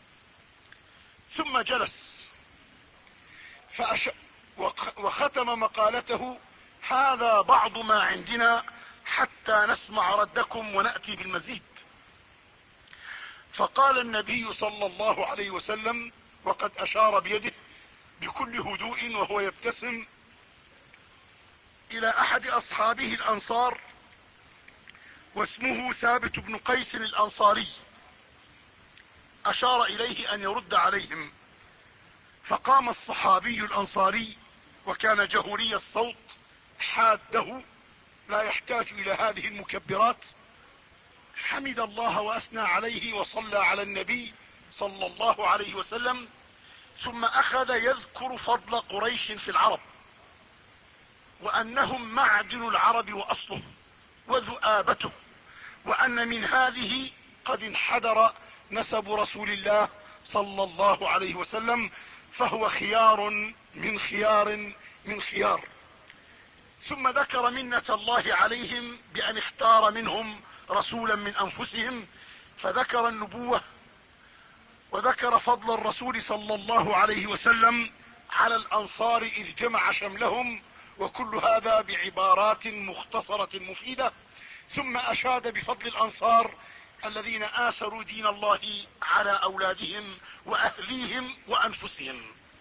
ثم جلس فأش... وختم مقالته: هذا بعض ما عندنا حتى نسمع ردكم ونأتي بالمزيد. فقال النبي صلى الله عليه وسلم وقد أشار بيده بكل هدوء وهو يبتسم إلى أحد أصحابه الأنصار واسمه ثابت بن قيس الأنصاري، أشار إليه أن يرد عليهم. فقام الصحابي الأنصاري وكان جهوري الصوت حاده لا يحتاج إلى هذه المكبرات، حمد الله وأثنى عليه وصلى على النبي صلى الله عليه وسلم، ثم أخذ يذكر فضل قريش في العرب وأنهم معدن العرب وأصله وذؤابته، وأن من هذه قد انحدر نسب رسول الله صلى الله عليه وسلم، فهو خيار من خيار من خيار. ثم ذكر منة الله عليهم بأن اختار منهم رسولا من أنفسهم، فذكر النبوة وذكر فضل الرسول صلى الله عليه وسلم على الأنصار إذ جمع شملهم، وكل هذا بعبارات مختصرة مفيدة. ثم أشاد بفضل الأنصار الذين آثروا دين الله على أولادهم وأهليهم وأنفسهم،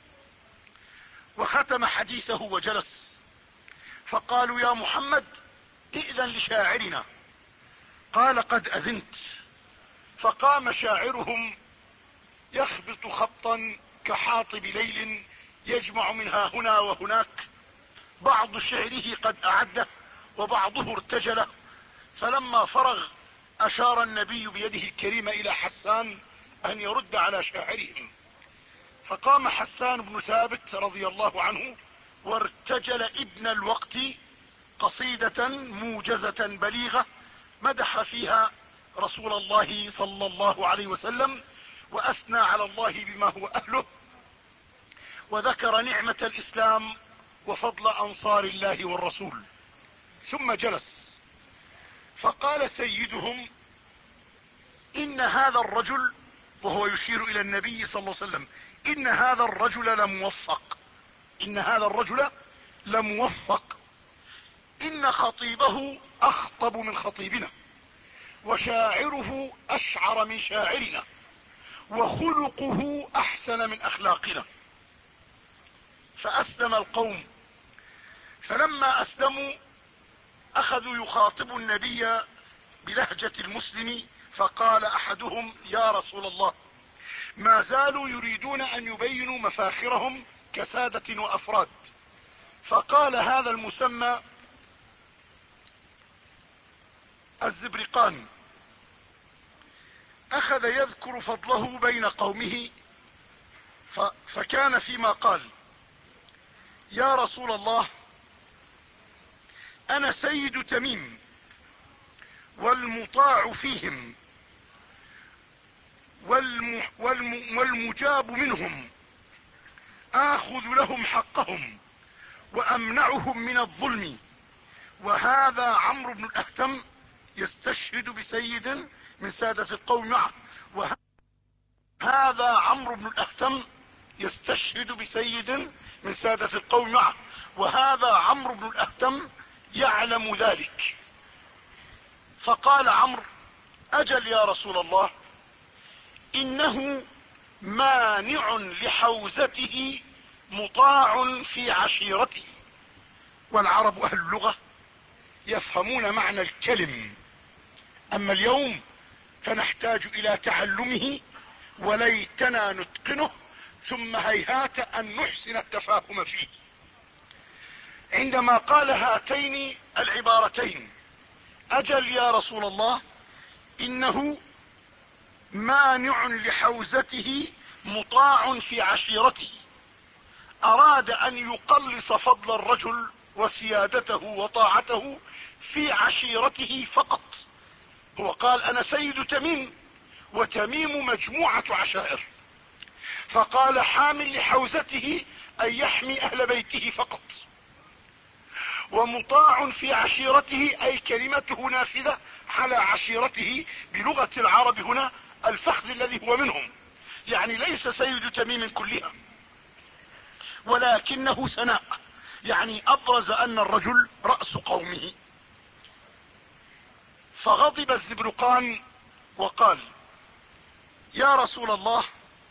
وختم حديثه وجلس. فقالوا يا محمد ائذن لشاعرنا، قال قد أذنت. فقام شاعرهم يخبط خبطا كحاطب ليل يجمع منها هنا وهناك، بعض شعره قد أعده وبعضه ارتجله. فلما فرغ أشار النبي بيده الكريمة إلى حسان أن يرد على شاعرهم، فقام حسان بن ثابت رضي الله عنه وارتجل ابن الوقت قصيدة موجزة بليغة مدح فيها رسول الله صلى الله عليه وسلم، وأثنى على الله بما هو أهله، وذكر نعمة الإسلام وفضل أنصار الله والرسول. ثم جلس، فقال سيدهم إن هذا الرجل، وهو يشير إلى النبي صلى الله عليه وسلم، إن هذا الرجل لموفق، إن هذا الرجل لموفق، إن خطيبه أخطب من خطيبنا، وشاعره أشعر من شاعرنا، وخلقه أحسن من أخلاقنا. فأسلم القوم، فلما أسلموا أخذوا يخاطبوا النبي بلهجة المسلم، فقال أحدهم يا رسول الله ما زالوا يريدون أن يبينوا مفاخرهم كسادة وأفراد. فقال هذا المسمى الزبرقان أخذ يذكر فضله بين قومه، فكان فيما قال يا رسول الله أنا سيد تميم والمطاع فيهم والم والم والمجاب منهم، آخذ لهم حقهم وأمنعهم من الظلم، وهذا عمرو بن الأهتم يستشهد بسيد من سادة القوم معه، وهذا عمرو بن الأهتم يستشهد بسيد من سادة القوم معه، وهذا عمرو بن الأهتم يعلم ذلك. فقال عمرو أجل يا رسول الله إنه مانع لحوزته مطاع في عشيرته. والعرب أهل اللغة يفهمون معنى الكلم، أما اليوم فنحتاج إلى تعلمه وليتنا نتقنه، ثم هيهات أن نحسن التفاهم فيه. عندما قال هاتين العبارتين أجل يا رسول الله إنه مانع لحوزته مطاع في عشيرته، أراد أن يقلص فضل الرجل وسيادته وطاعته في عشيرته فقط. هو قال أنا سيد تميم، وتميم مجموعة عشائر، فقال حامل لحوزته أن يحمي أهل بيته فقط، ومطاع في عشيرته أي كلمته نافذة على عشيرته، بلغة العرب هنا الفخذ الذي هو منهم، يعني ليس سيد تميم كلها ولكنه ثناء، يعني أبرز أن الرجل رأس قومه. فغضب الزبرقان وقال يا رسول الله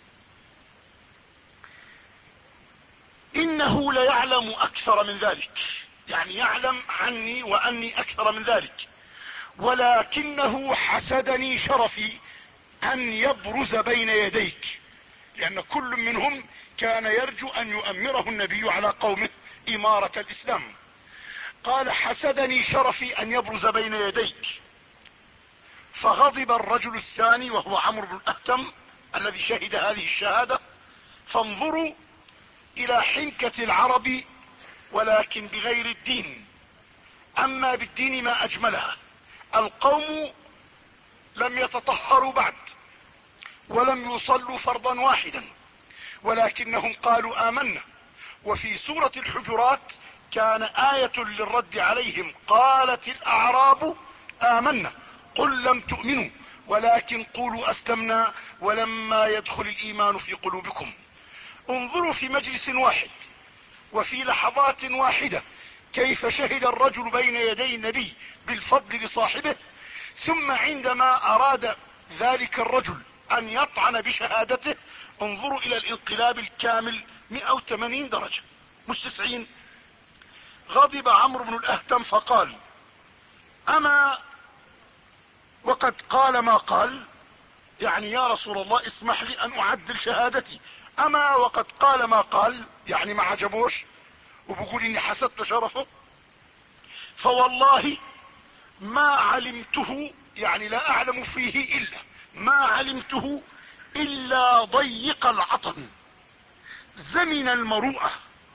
إنه ليعلم أكثر من ذلك، يعني يعلم عني وأني أكثر من ذلك، ولكنه حسدني شرفي أن يبرز بين يديك، لأن كل منهم كان يرجو أن يؤمره النبي على قومه إمارة الإسلام. قال حسدني شرفي أن يبرز بين يديك. فغضب الرجل الثاني وهو عمرو بن الأهتم الذي شهد هذه الشهادة. فانظروا إلى حنكة العرب ولكن بغير الدين. اما بالدين ما اجملها. القوم لم يتطهروا بعد ولم يصلوا فرضا واحدا، ولكنهم قالوا آمنا. وفي سورة الحجرات كان آية للرد عليهم، قالت الأعراب آمنا قل لم تؤمنوا ولكن قولوا أسلمنا ولما يدخل الإيمان في قلوبكم. انظروا في مجلس واحد وفي لحظات واحدة كيف شهد الرجل بين يدي النبي بالفضل لصاحبه، ثم عندما أراد ذلك الرجل أن يطعن بشهادته انظروا إلى الانقلاب الكامل مئة وثمانين درجة مش تسعين. غضب عمرو بن الأهتم فقال أما وقد قال ما قال، يعني يا رسول الله اسمح لي أن أعدل شهادتي. أما وقد قال ما قال، يعني ما عجبوش وبقول إني حسدت شرفه. فوالله ما علمته، يعني لا أعلم فيه إلا ما علمته إلا ضيق العطن، زمن المروءة،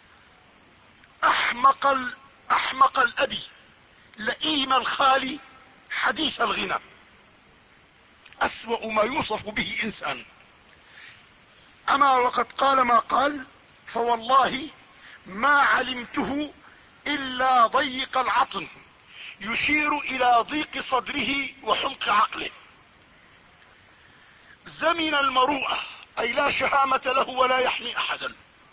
أحمق, ال... أحمق الأبي، لئيم الخال، حديث الغنى. أسوأ ما يوصف به إنسان. أما وقد قال ما قال فوالله ما علمته إلا ضيق العطن، يشير إلى ضيق صدره وحمق عقله. زمن المروءة أي لا شهامة له ولا يحمي أحدا.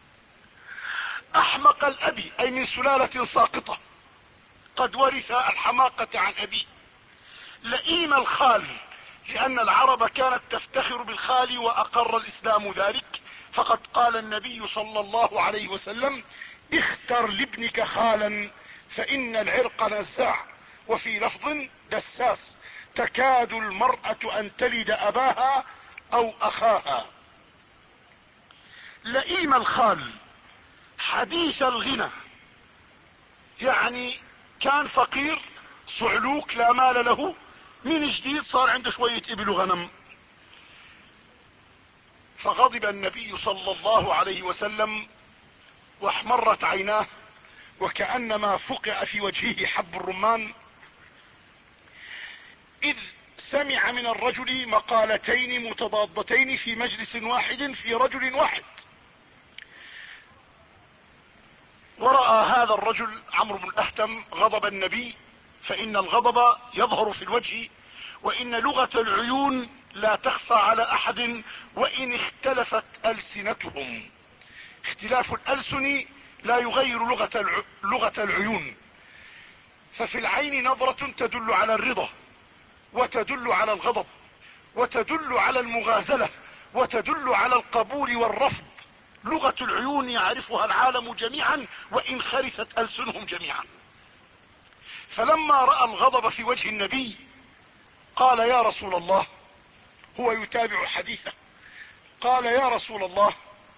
أحمق الأبي أي من سلالة ساقطة قد ورث الحماقة عن أبيه. لئيم الخال لأن العرب كانت تفتخر بالخال وأقر الإسلام ذلك، فقد قال النبي صلى الله عليه وسلم اختر لابنك خالا فإن العرق نزاع، وفي لفظ دساس تكاد المرأة أن تلد أباها أو أخاها. لئيم الخال حديث الغنى، يعني كان فقير صعلوك لا مال له، من جديد صار عنده شوية ابل وغنم. فغضب النبي صلى الله عليه وسلم واحمرت عيناه وكأنما فقع في وجهه حب الرمان، إذ سمع من الرجل مقالتين متضادتين في مجلس واحد في رجل واحد. ورأى هذا الرجل عمرو بن الأهتم غضب النبي، فإن الغضب يظهر في الوجه، وإن لغة العيون لا تخفى على أحد وإن اختلفت ألسنتهم. اختلاف الألسن لا يغير لغة, الع... لغة العيون. ففي العين نظرة تدل على الرضا وتدل على الغضب وتدل على المغازلة وتدل على القبول والرفض. لغة العيون يعرفها العالم جميعا وإن خرست ألسنهم جميعا. فلما رأى الغضب في وجه النبي قال يا رسول الله، هو يتابع حديثه، قال يا رسول الله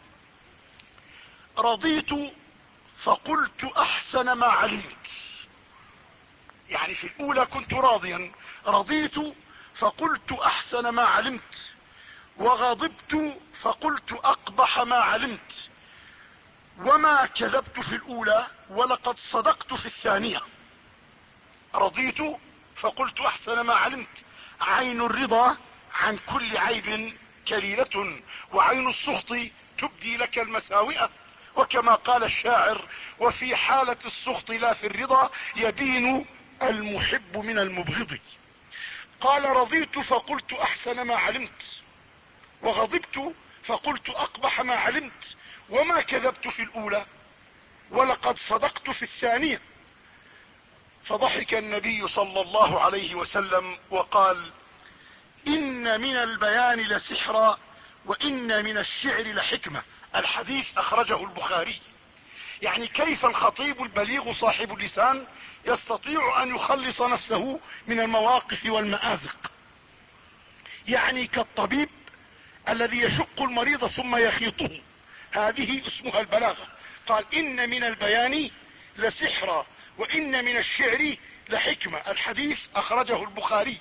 رضيت فقلت أحسن ما علمت. يعني في الأولى كنت راضيا، رضيت فقلت أحسن ما علمت، وغضبت فقلت أقبح ما علمت، وما كذبت في الأولى ولقد صدقت في الثانية. رضيت فقلت أحسن ما علمت. عين الرضا عن كل عيب كليلة، وعين السخط تبدي لك المساوئة. وكما قال الشاعر وفي حالة السخط لا في الرضا يبين المحب من المبغض. قال رضيت فقلت أحسن ما علمت، وغضبت فقلت أقبح ما علمت، وما كذبت في الأولى ولقد صدقت في الثانية. فضحك النبي صلى الله عليه وسلم وقال إن من البيان لسحرا وإن من الشعر لحكمة. الحديث أخرجه البخاري. يعني كيف الخطيب البليغ صاحب اللسان يستطيع أن يخلص نفسه من المواقف والمآزق؟ يعني كالطبيب الذي يشق المريض ثم يخيطه، هذه اسمها البلاغة. قال إن من البيان لسحرا وإن من الشعر لحكمة. الحديث أخرجه البخاري.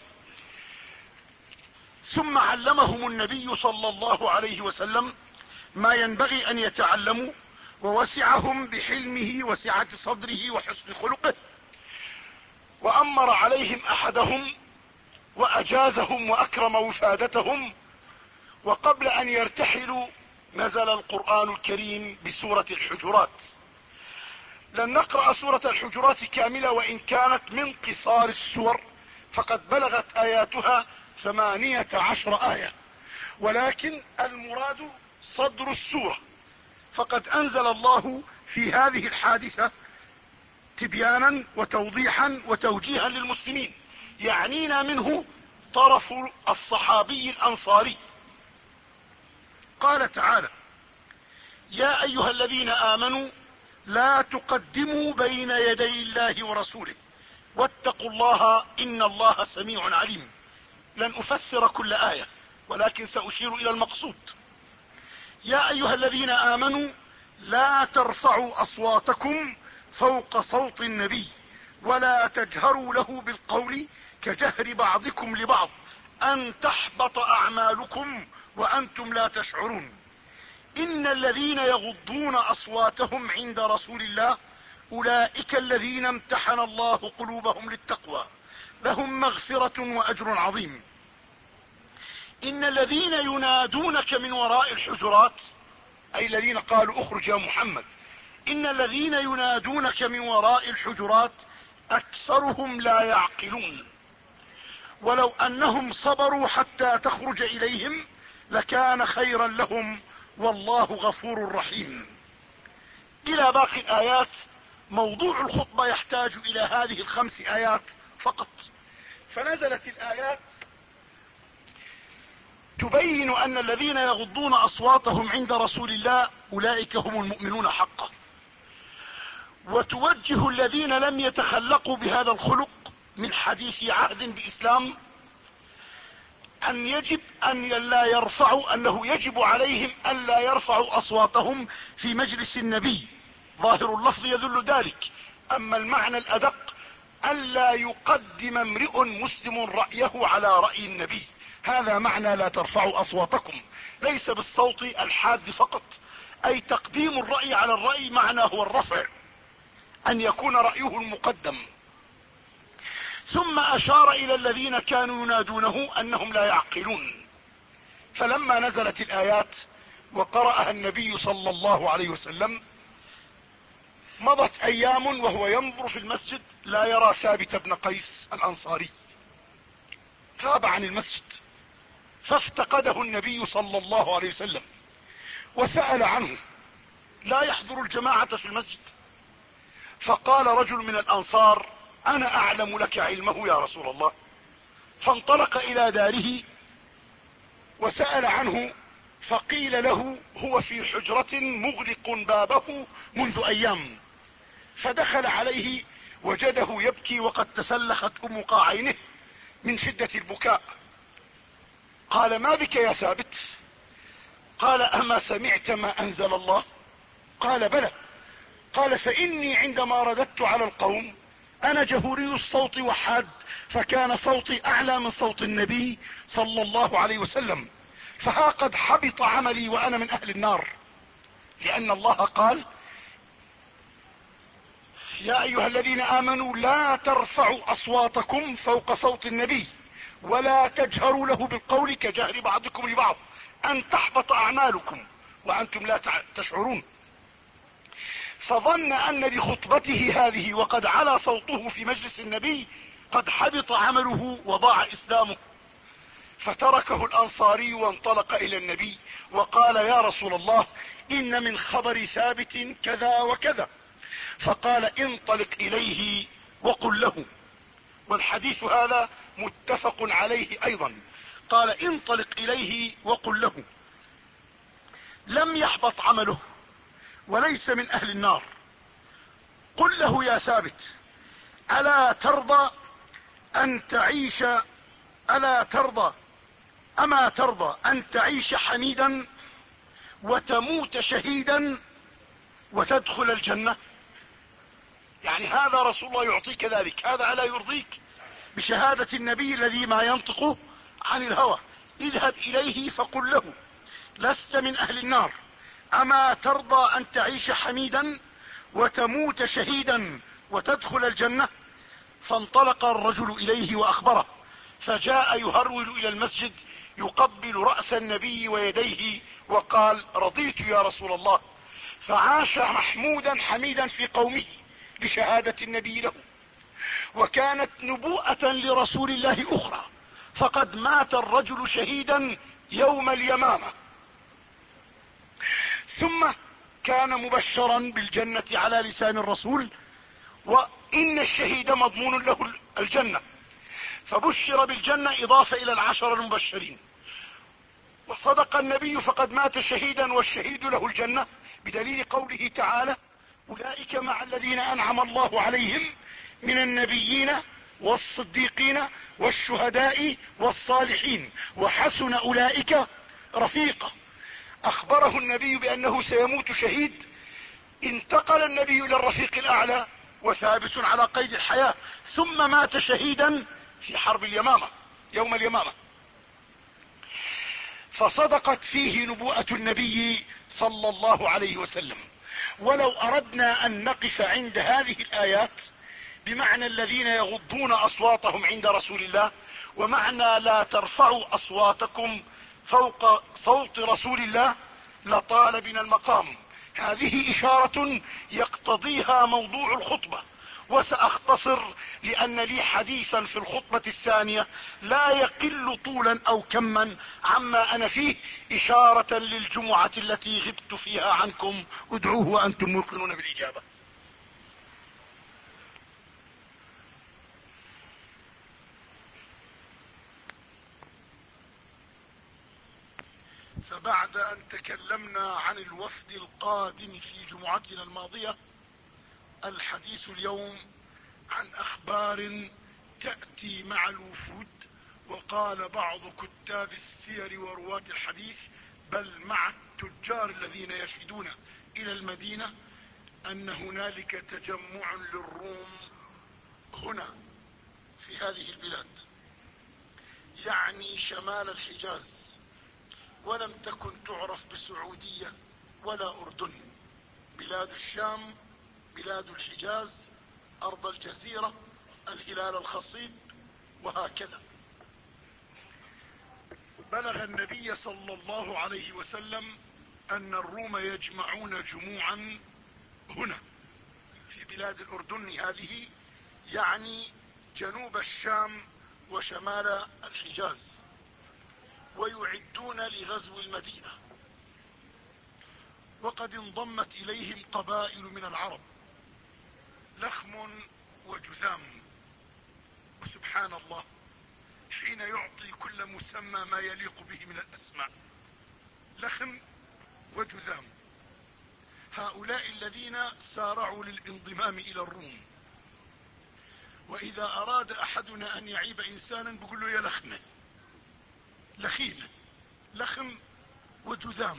ثم علمهم النبي صلى الله عليه وسلم ما ينبغي أن يتعلموا، ووسعهم بحلمه وسعة صدره وحسن خلقه، وأمر عليهم أحدهم وأجازهم وأكرم وفادتهم. وقبل أن يرتحلوا نزل القرآن الكريم بسورة الحجرات. لن نقرأ سورة الحجرات كاملة وإن كانت من قصار السور، فقد بلغت آياتها ثمانية عشر آية، ولكن المراد صدر السورة. فقد أنزل الله في هذه الحادثة تبيانا وتوضيحا وتوجيها للمسلمين، يعنينا منه طرف الصحابي الأنصاري. قال تعالى: يا أيها الذين آمنوا لا تقدموا بين يدي الله ورسوله واتقوا الله إن الله سميع عليم. لن أفسر كل آية، ولكن سأشير إلى المقصود. يا أيها الذين آمنوا لا ترفعوا أصواتكم فوق صوت النبي ولا تجهروا له بالقول كجهر بعضكم لبعض أن تحبط أعمالكم وأنتم لا تشعرون. إن الذين يغضون أصواتهم عند رسول الله أولئك الذين امتحن الله قلوبهم للتقوى لهم مغفرة وأجر عظيم. إن الذين ينادونك من وراء الحجرات، أي الذين قالوا اخرج يا محمد، إن الذين ينادونك من وراء الحجرات أكثرهم لا يعقلون، ولو أنهم صبروا حتى تخرج إليهم لكان خيرا لهم والله غفور رحيم. إلى باقي الآيات. موضوع الخطبة يحتاج إلى هذه الخمس آيات فقط. فنزلت الآيات تبين أن الذين يغضون أصواتهم عند رسول الله أولئك هم المؤمنون حقا، وتوجه الذين لم يتخلقوا بهذا الخلق من حديث عهد بإسلام أن يجب أن لا يرفعوا، أنه يجب عليهم أن لا يرفعوا أصواتهم في مجلس النبي. ظاهر اللفظ يدل ذلك، أما المعنى الأدق ألا يقدم امرئ مسلم رأيه على رأي النبي. هذا معنى لا ترفعوا أصواتكم، ليس بالصوت الحاد فقط، أي تقديم الرأي على الرأي معنى هو الرفع، أن يكون رأيه المقدم. ثم أشار إلى الذين كانوا ينادونه أنهم لا يعقلون. فلما نزلت الآيات وقرأها النبي صلى الله عليه وسلم مضت أيام وهو ينظر في المسجد لا يرى ثابت بن قيس الأنصاري، غاب عن المسجد، فافتقده النبي صلى الله عليه وسلم وسأل عنه، لا يحضر الجماعة في المسجد. فقال رجل من الأنصار: أنا أعلم لك علمه يا رسول الله. فانطلق إلى داره وسأل عنه، فقيل له: هو في حجرة مغلق بابه منذ أيام. فدخل عليه وجده يبكي وقد تسلخت أمقى عينه من شدة البكاء. قال: ما بك يا ثابت؟ قال: أما سمعت ما أنزل الله؟ قال: بلى. قال: فإني عندما رددت على القوم، أنا جهوري الصوت وحاد، فكان صوتي أعلى من صوت النبي صلى الله عليه وسلم، فها قد حبط عملي وأنا من أهل النار، لأن الله قال: يا أيها الذين آمنوا لا ترفعوا أصواتكم فوق صوت النبي ولا تجهروا له بالقول كجهر بعضكم لبعض أن تحبط أعمالكم وأنتم لا تشعرون. فظن أن بخطبته هذه وقد علا صوته في مجلس النبي قد حبط عمله وضاع إسلامه، فتركه الأنصاري وانطلق إلى النبي وقال: يا رسول الله، إن من خبر ثابت كذا وكذا. فقال: انطلق إليه وقل له. والحديث هذا متفق عليه أيضا. قال: انطلق إليه وقل له لم يحبط عمله وليس من أهل النار. قل له يا ثابت: ألا ترضى أن تعيش ألا ترضى أما ترضى أن تعيش حميدا وتموت شهيدا وتدخل الجنة؟ يعني هذا رسول الله يعطيك ذلك، هذا ألا يرضيك بشهادة النبي الذي ما ينطق عن الهوى؟ اذهب إليه فقل له: لست من أهل النار، اما ترضى ان تعيش حميدا وتموت شهيدا وتدخل الجنة؟ فانطلق الرجل اليه واخبره، فجاء يهرول الى المسجد يقبل رأس النبي ويديه وقال: رضيت يا رسول الله. فعاش محمودا حميدا في قومه لشهادة النبي له. وكانت نبوءة لرسول الله اخرى، فقد مات الرجل شهيدا يوم اليمامة، ثم كان مبشرا بالجنة على لسان الرسول، وان الشهيد مضمون له الجنة، فبشر بالجنة اضافة الى العشر المبشرين. وصدق النبي فقد مات شهيدا والشهيد له الجنة، بدليل قوله تعالى: اولئك مع الذين انعم الله عليهم من النبيين والصديقين والشهداء والصالحين وحسن اولئك رفيقا. اخبره النبي بانه سيموت شهيد، انتقل النبي الى الرفيق الاعلى وثابت على قيد الحياة، ثم مات شهيدا في حرب اليمامة يوم اليمامة. فصدقت فيه نبوءة النبي صلى الله عليه وسلم. ولو اردنا ان نقف عند هذه الايات بمعنى الذين يغضون اصواتهم عند رسول الله، ومعنى لا ترفعوا اصواتكم فوق صوت رسول الله، لطال بنا المقام. هذه اشارة يقتضيها موضوع الخطبة، وساختصر لان لي حديثا في الخطبة الثانية لا يقل طولا او كما عما انا فيه، اشارة للجمعة التي غبت فيها عنكم. ادعوه وانتم موقنون بالاجابة. فبعد ان تكلمنا عن الوفد القادم في جمعتنا الماضية، الحديث اليوم عن اخبار تأتي مع الوفود. وقال بعض كتاب السير ورواة الحديث، بل مع التجار الذين يفدون الى المدينة، ان هنالك تجمع للروم هنا في هذه البلاد، يعني شمال الحجاز، ولم تكن تعرف بسعودية ولا اردن، بلاد الشام، بلاد الحجاز، ارض الجزيرة، الهلال الخصيب، وهكذا. بلغ النبي صلى الله عليه وسلم ان الروم يجمعون جموعا هنا في بلاد الاردن هذه، يعني جنوب الشام وشمال الحجاز، ويعدون لغزو المدينة. وقد انضمت اليهم قبائل من العرب، لخم وجذام. وسبحان الله، حين يعطي كل مسمى ما يليق به من الاسماء. لخم وجذام، هؤلاء الذين سارعوا للانضمام الى الروم. واذا اراد احدنا ان يعيب انسانا بيقول له يا لخمه، لخيمه، لخم وجذام.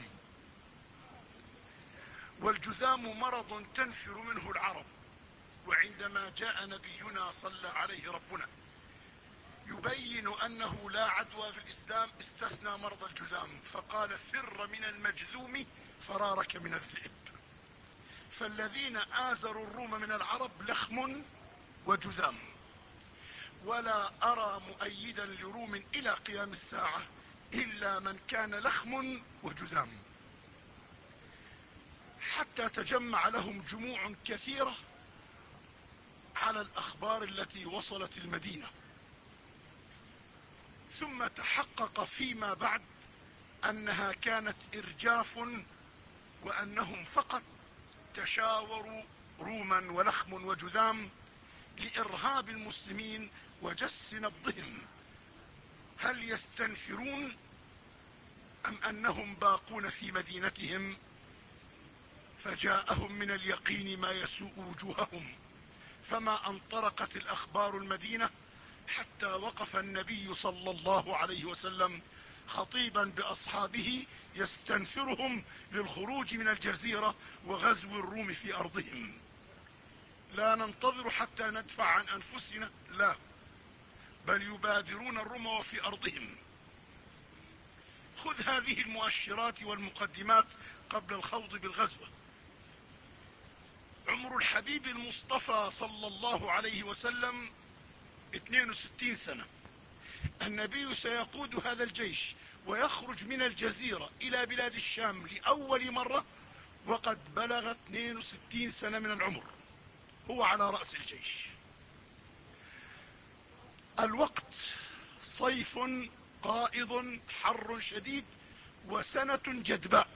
والجذام مرض تنفر منه العرب، وعندما جاء نبينا صلى عليه ربنا يبين انه لا عدوى في الاسلام، استثنى مرض الجذام فقال: فر من المجذوم فرارك من الذئب. فالذين آزروا الروم من العرب لخم وجذام. ولا ارى مؤيدا لروم الى قيام الساعة الا من كان لخم وجذام، حتى تجمع لهم جموع كثيرة على الاخبار التي وصلت المدينة. ثم تحقق فيما بعد انها كانت ارجاف، وانهم فقط تشاوروا روما ولخم وجذام لارهاب المسلمين وجس نبضهم، هل يستنفرون ام انهم باقون في مدينتهم. فجاءهم من اليقين ما يسوء وجوههم، فما ان طرقت الاخبار المدينة حتى وقف النبي صلى الله عليه وسلم خطيبا باصحابه يستنفرهم للخروج من الجزيرة وغزو الروم في ارضهم. لا ننتظر حتى ندفع عن انفسنا، لا، بل يبادرون الروم وفي ارضهم. خذ هذه المؤشرات والمقدمات قبل الخوض بالغزوة. عمر الحبيب المصطفى صلى الله عليه وسلم اثنين وستين سنة. النبي سيقود هذا الجيش ويخرج من الجزيرة الى بلاد الشام لأول مرة وقد بلغ اثنين وستين سنة من العمر، هو على رأس الجيش. الوقت صيف قائض حر شديد وسنة جدباء،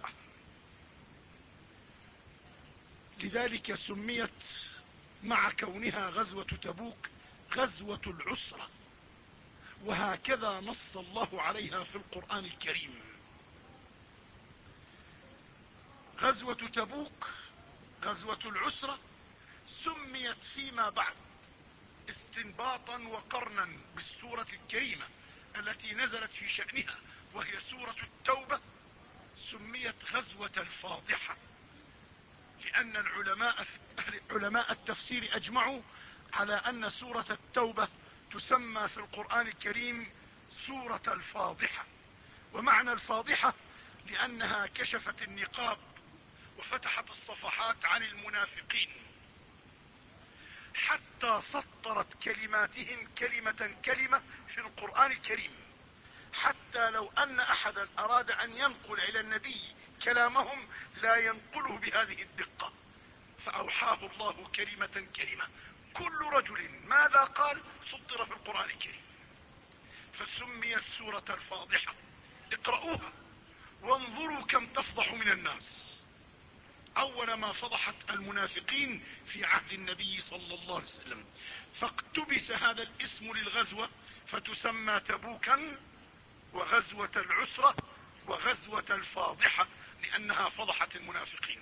لذلك سميت مع كونها غزوة تبوك غزوة العسرة، وهكذا نص الله عليها في القرآن الكريم. غزوة تبوك غزوة العسرة سميت فيما بعد استنباطا وقرنا بالسورة الكريمة التي نزلت في شأنها وهي سورة التوبة، سميت غزوة الفاضحة، لأن العلماء علماء التفسير أجمعوا على أن سورة التوبة تسمى في القرآن الكريم سورة الفاضحة. ومعنى الفاضحة لأنها كشفت النقاب وفتحت الصفحات عن المنافقين حتى سطرت كلماتهم كلمة كلمة في القرآن الكريم، حتى لو أن أحدا أراد أن ينقل إلى النبي كلامهم لا ينقله بهذه الدقة، فأوحاه الله كلمة كلمة، كل رجل ماذا قال سطر في القرآن الكريم، فسميت سورة الفاضحة. اقرأوها وانظروا كم تفضح من الناس. أول ما فضحت المنافقين في عهد النبي صلى الله عليه وسلم، فاقتبس هذا الاسم للغزوة فتسمى تبوكا وغزوة العسرة وغزوة الفاضحة، لأنها فضحت المنافقين.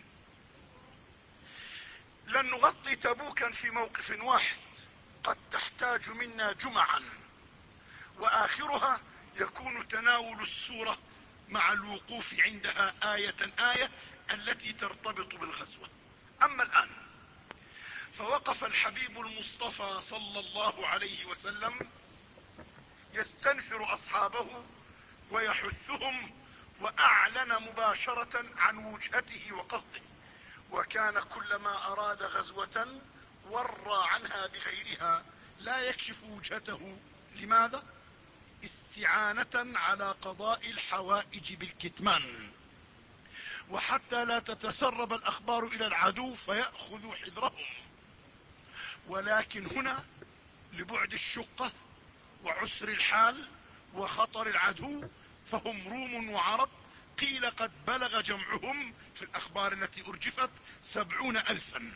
لن نغطي تبوكا في موقف واحد، قد تحتاج منا جمعا، وآخرها يكون تناول السورة مع الوقوف عندها آية آية التي ترتبط بالغزوة. أما الآن فوقف الحبيب المصطفى صلى الله عليه وسلم يستنفر أصحابه ويحثهم، وأعلن مباشرة عن وجهته وقصده، وكان كلما أراد غزوة ورى عنها بغيرها لا يكشف وجهته. لماذا؟ استعانة على قضاء الحوائج بالكتمان، وحتى لا تتسرب الأخبار إلى العدو فيأخذوا حذرهم. ولكن هنا لبعد الشقة وعسر الحال وخطر العدو، فهم روم وعرب، قيل قد بلغ جمعهم في الأخبار التي أرجفت سبعون ألفا.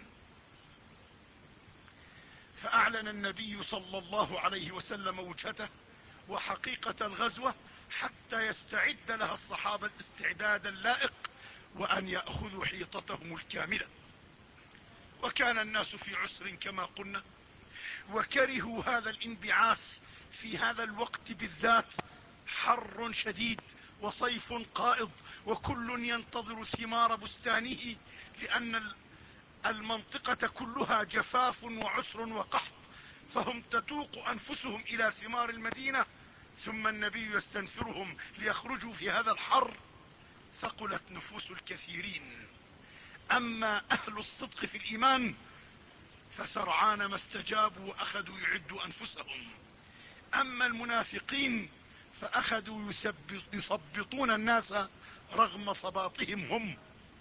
فأعلن النبي صلى الله عليه وسلم وجهته وحقيقة الغزوة حتى يستعد لها الصحابة الاستعداد اللائق وأن يأخذوا حيطتهم الكاملة. وكان الناس في عسر كما قلنا، وكرهوا هذا الانبعاث في هذا الوقت بالذات، حر شديد وصيف قائض وكل ينتظر ثمار بستانه، لأن المنطقة كلها جفاف وعسر وقحط، فهم تتوق أنفسهم إلى ثمار المدينة، ثم النبي يستنفرهم ليخرجوا في هذا الحر، ثقلت نفوس الكثيرين. أما أهل الصدق في الإيمان فسرعان ما استجابوا وأخذوا يعدوا أنفسهم. أما المنافقين فأخذوا يثبطون الناس رغم صباطهم هم.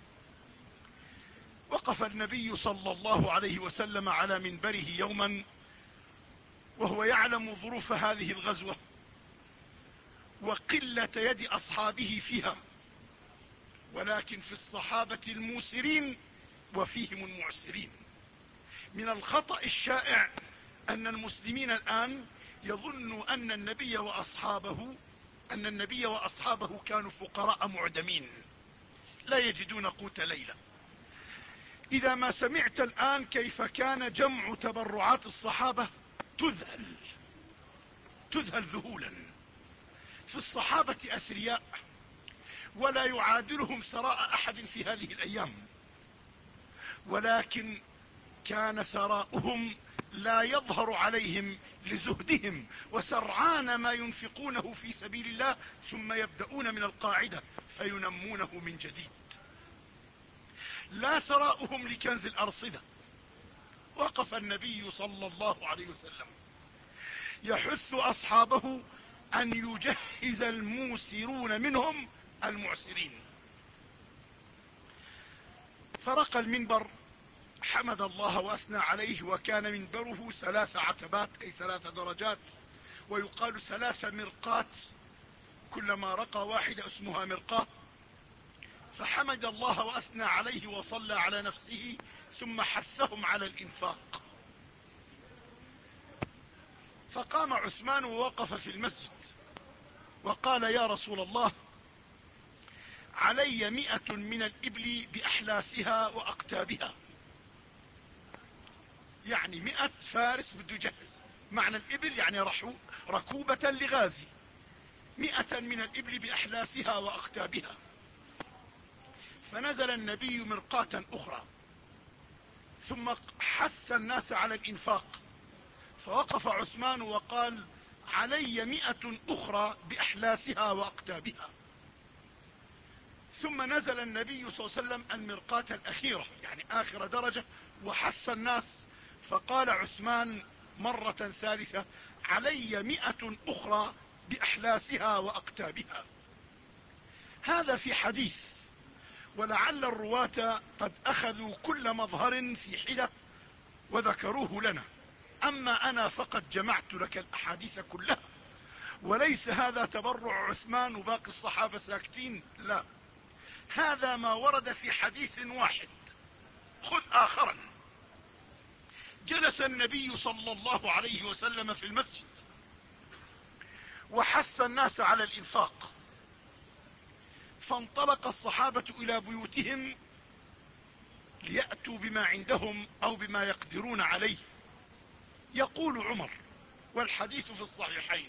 وقف النبي صلى الله عليه وسلم على منبره يوما وهو يعلم ظروف هذه الغزوة وقلة يد أصحابه فيها، ولكن في الصحابة الموسرين وفيهم المعسرين. من الخطأ الشائع أن المسلمين الآن يظنوا أن النبي وأصحابه أن النبي وأصحابه كانوا فقراء معدمين لا يجدون قوت ليلة. إذا ما سمعت الآن كيف كان جمع تبرعات الصحابة تذهل تذهل ذهولا. في الصحابة أثرياء ولا يعادلهم ثراء أحد في هذه الأيام، ولكن كان ثراؤهم لا يظهر عليهم لزهدهم وسرعان ما ينفقونه في سبيل الله، ثم يبدأون من القاعدة فينمونه من جديد. لا ثراؤهم لكنز الأرصدة. وقف النبي صلى الله عليه وسلم يحث أصحابه أن يجهز الموسرون منهم المعسرين. فرق المنبر، حمد الله وأثنى عليه، وكان منبره ثلاث عتبات أي ثلاث درجات، ويقال ثلاث مرقات، كلما رقى واحدة اسمها مرقاة. فحمد الله وأثنى عليه وصلى على نفسه، ثم حثهم على الإنفاق. فقام عثمان ووقف في المسجد وقال: يا رسول الله، علي مئة من الإبل بأحلاسها وأقتابها. يعني مئة فارس بده يجهز، معنى الإبل يعني ركوبة لغازي. مئة من الإبل بأحلاسها وأقتابها. فنزل النبي مرقاة أخرى، ثم حث الناس على الإنفاق. فوقف عثمان وقال: علي مئة أخرى بأحلاسها وأقتابها. ثم نزل النبي صلى الله عليه وسلم المرقاة الأخيرة، يعني آخر درجة، وحث الناس. فقال عثمان مرة ثالثة: علي مئة أخرى بأحلاسها وأقتابها. هذا في حديث، ولعل الرواة قد أخذوا كل مظهر في حدة وذكروه لنا. أما أنا فقد جمعت لك الأحاديث كلها، وليس هذا تبرع عثمان وباقي الصحابة ساكتين، لا، هذا ما ورد في حديث واحد. خذ آخرا. جلس النبي صلى الله عليه وسلم في المسجد وحث الناس على الإنفاق، فانطلق الصحابة إلى بيوتهم ليأتوا بما عندهم أو بما يقدرون عليه. يقول عمر، والحديث في الصحيحين: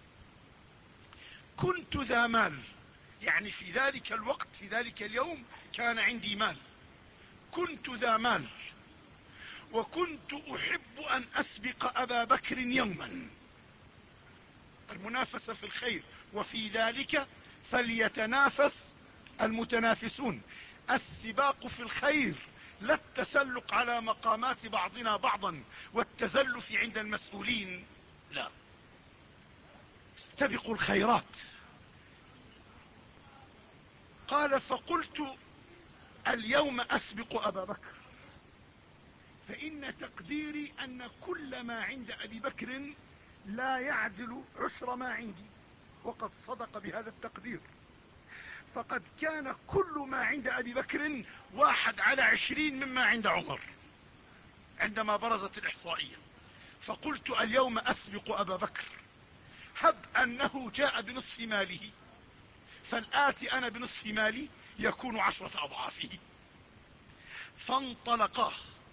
كنت ذا مال، يعني في ذلك الوقت في ذلك اليوم كان عندي مال. كنت ذا مال، وكنت أحب أن أسبق أبا بكر يوما. المنافسة في الخير، وفي ذلك فليتنافس المتنافسون. السباق في الخير، لا التسلق على مقامات بعضنا بعضا والتزلف عند المسؤولين، لا، استبقوا الخيرات. قال: فقلت اليوم أسبق أبا بكر، فإن تقديري أن كل ما عند أبي بكر لا يعدل عشر ما عندي. وقد صدق بهذا التقدير، فقد كان كل ما عند أبي بكر واحد على عشرين مما عند عمر عندما برزت الإحصائية. فقلت اليوم أسبق أبا بكر، هب أنه جاء بنصف ماله، فالآتي أنا بنصف مالي يكون عشرة أضعافه. فانطلقاه،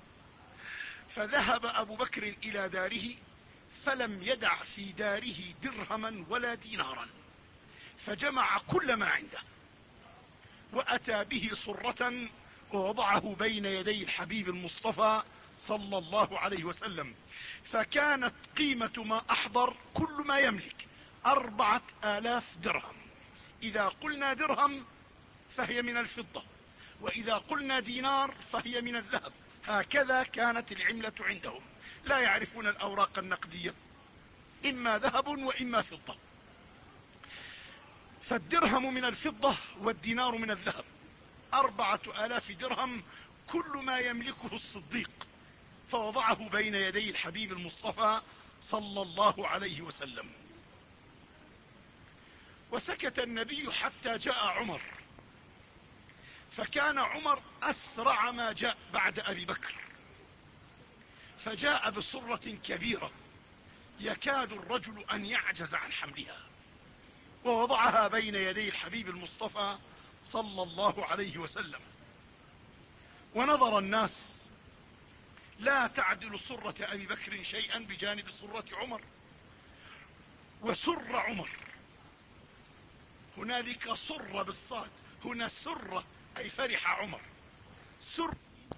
فذهب أبو بكر إلى داره، فلم يدع في داره درهما ولا دينارا، فجمع كل ما عنده وأتى به صرة ووضعه بين يدي الحبيب المصطفى صلى الله عليه وسلم. فكانت قيمة ما أحضر كل ما يملك أربعة آلاف درهم. إذا قلنا درهم فهي من الفضة، وإذا قلنا دينار فهي من الذهب. هكذا كانت العملة عندهم، لا يعرفون الأوراق النقدية، إما ذهب وإما فضة. فالدرهم من الفضة والدينار من الذهب. أربعة آلاف درهم كل ما يملكه الصديق، فوضعه بين يدي الحبيب المصطفى صلى الله عليه وسلم. وسكت النبي حتى جاء عمر، فكان عمر أسرع ما جاء بعد أبي بكر، فجاء بصرة كبيرة يكاد الرجل أن يعجز عن حملها، ووضعها بين يدي الحبيب المصطفى صلى الله عليه وسلم. ونظر الناس، لا تعدل صرة أبي بكر شيئا بجانب صرة عمر. وسر عمر، هنالك صر بالصاد، هنا سر أي فرح عمر. سر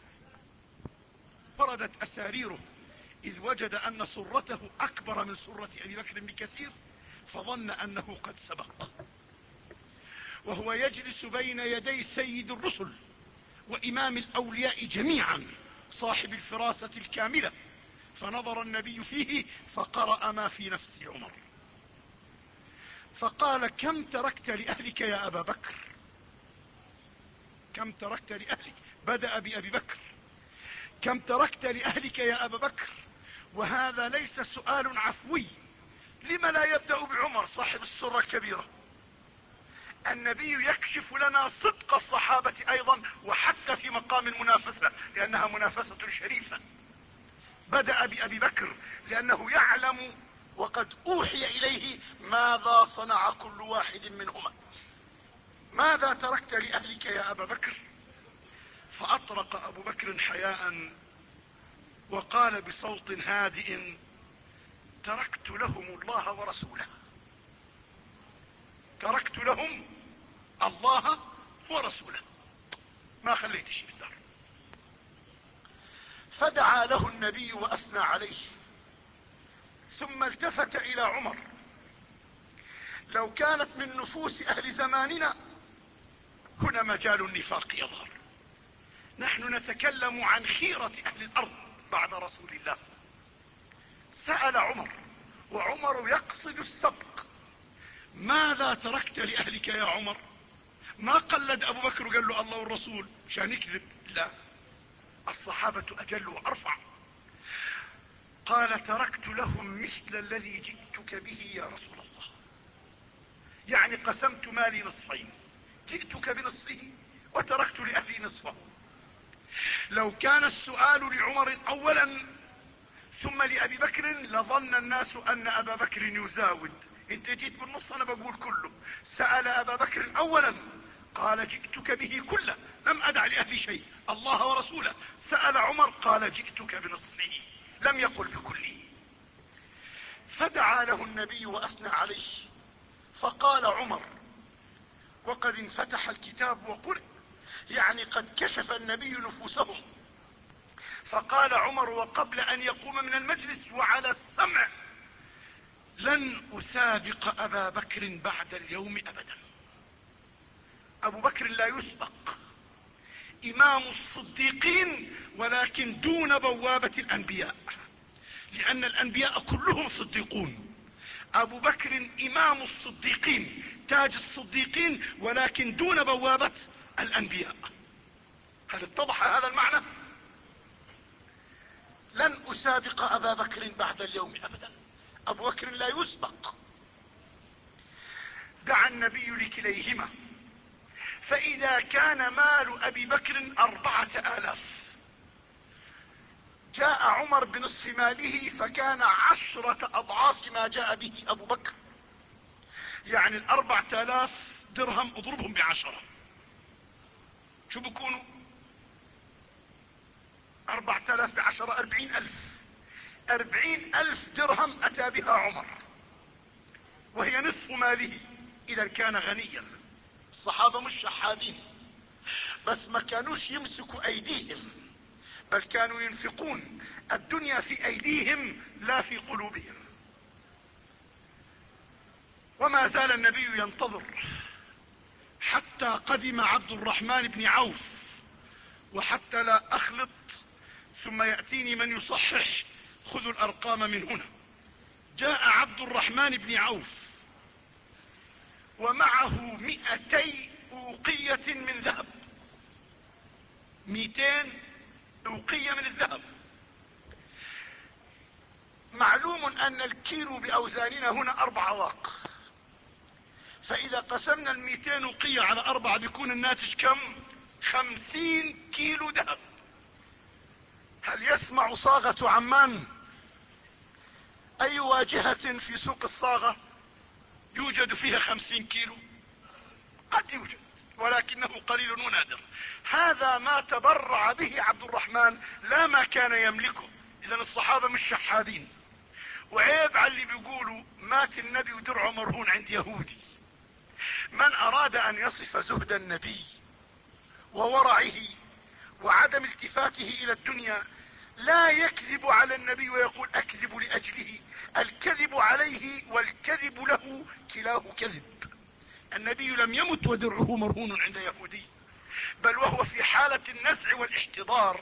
فردت أساريره إذ وجد أن سرته أكبر من سرة أبي بكر بكثير، فظن أنه قد سبق، وهو يجلس بين يدي سيد الرسل وإمام الأولياء جميعا، صاحب الفراسة الكاملة. فنظر النبي فيه فقرأ ما في نفس عمر، فقال: كم تركت لأهلك يا أبا بكر؟ كم تركت لأهلك؟ بدأ بأبي بكر: كم تركت لأهلك يا أبا بكر؟ وهذا ليس سؤال عفوي. لم لا يبدأ بعمر صاحب السرة الكبيرة؟ النبي يكشف لنا صدق الصحابة أيضا، وحتى في مقام المنافسة، لأنها منافسة شريفة. بدأ بأبي بكر لأنه يعلم وقد أوحي إليه ماذا صنع كل واحد منهما. ماذا تركت لأهلك يا أبا بكر؟ فأطرق أبو بكر حياء وقال بصوت هادئ: تركت لهم الله ورسوله. تركت لهم الله ورسوله، ما خليت شيء بالدار. فدعا له النبي وأثنى عليه، ثم التفت إلى عمر: لو كانت من نفوس أهل زماننا هنا مجال النفاق يظهر. نحن نتكلم عن خيرة أهل الأرض بعد رسول الله. سأل عمر، وعمر يقصد السبق: ماذا تركت لأهلك يا عمر؟ ما قلد أبو بكر وقال له الله والرسول عشان يكذب، لا، الصحابة أجل وأرفع. قال: تركت لهم مثل الذي جئتك به يا رسول الله. يعني قسمت مالي نصفين، جئتك بنصفه وتركت لأهلي نصفه. لو كان السؤال لعمر أولا ثم لأبي بكر لظن الناس أن أبا بكر يزاود. انت جيت بالنص، انا بقول كله. سأل أبا بكر أولا قال: جئتك به كله، لم أدع لأهلي شيء، الله ورسوله. سأل عمر قال: جئتك بنصفه، لم يقل بكله. فدعا له النبي وأثنى عليه. فقال عمر، وقد انفتح الكتاب وقرئ، يعني قد كشف النبي نفوسهم. فقال عمر وقبل أن يقوم من المجلس وعلى السمع: لن أسابق أبا بكر بعد اليوم أبدا. أبو بكر لا يسبق، إمام الصديقين، ولكن دون بوابة الأنبياء، لأن الأنبياء كلهم صديقون. أبو بكر إمام الصديقين، تاج الصديقين، ولكن دون بوابة الأنبياء. هل اتضح هذا المعنى؟ لن أسابق أبا بكر بعد اليوم أبدا. أبو بكر لا يسبق. دعا النبي لكليهما. فإذا كان مال أبي بكر أربعة آلاف، جاء عمر بنصف ماله فكان عشرة أضعاف ما جاء به أبو بكر. يعني الأربعة آلاف درهم اضربهم بعشرة، شو بكونوا؟ أربعة آلاف بعشرة أربعين ألف. أربعين ألف درهم أتى بها عمر، وهي نصف ماله. إذا كان غنيا. الصحابة مش شحادين، بس ما كانوش يمسكوا أيديهم، بل كانوا ينفقون. الدنيا في أيديهم لا في قلوبهم. وما زال النبي ينتظر حتى قدم عبد الرحمن بن عوف. وحتى لا أخلط ثم يأتيني من يصحح، خذوا الأرقام من هنا. جاء عبد الرحمن بن عوف ومعه مئتي أوقية من ذهب، مئتين أوقية من الذهب. معلوم أن الكيلو بأوزاننا هنا أربع أواق، فإذا قسمنا المئتين أوقية على أربعة بيكون الناتج كم؟ خمسين كيلو ذهب. هل يسمع صاغة عمان؟ أي واجهة في سوق الصاغة يوجد فيها خمسين كيلو؟ قد يوجد، ولكنه قليل ونادر. هذا ما تبرع به عبد الرحمن، لا ما كان يملكه. إذا الصحابة مش شحادين. وعيب على اللي بيقولوا مات النبي ودرعه مرهون عند يهودي. من أراد أن يصف زهد النبي وورعه وعدم التفاته إلى الدنيا لا يكذب على النبي ويقول أكذب لأجله. الكذب عليه والكذب له كلاه كذب. النبي لم يمت ودرعه مرهون عند يهودي. بل وهو في حالة النزع والاحتضار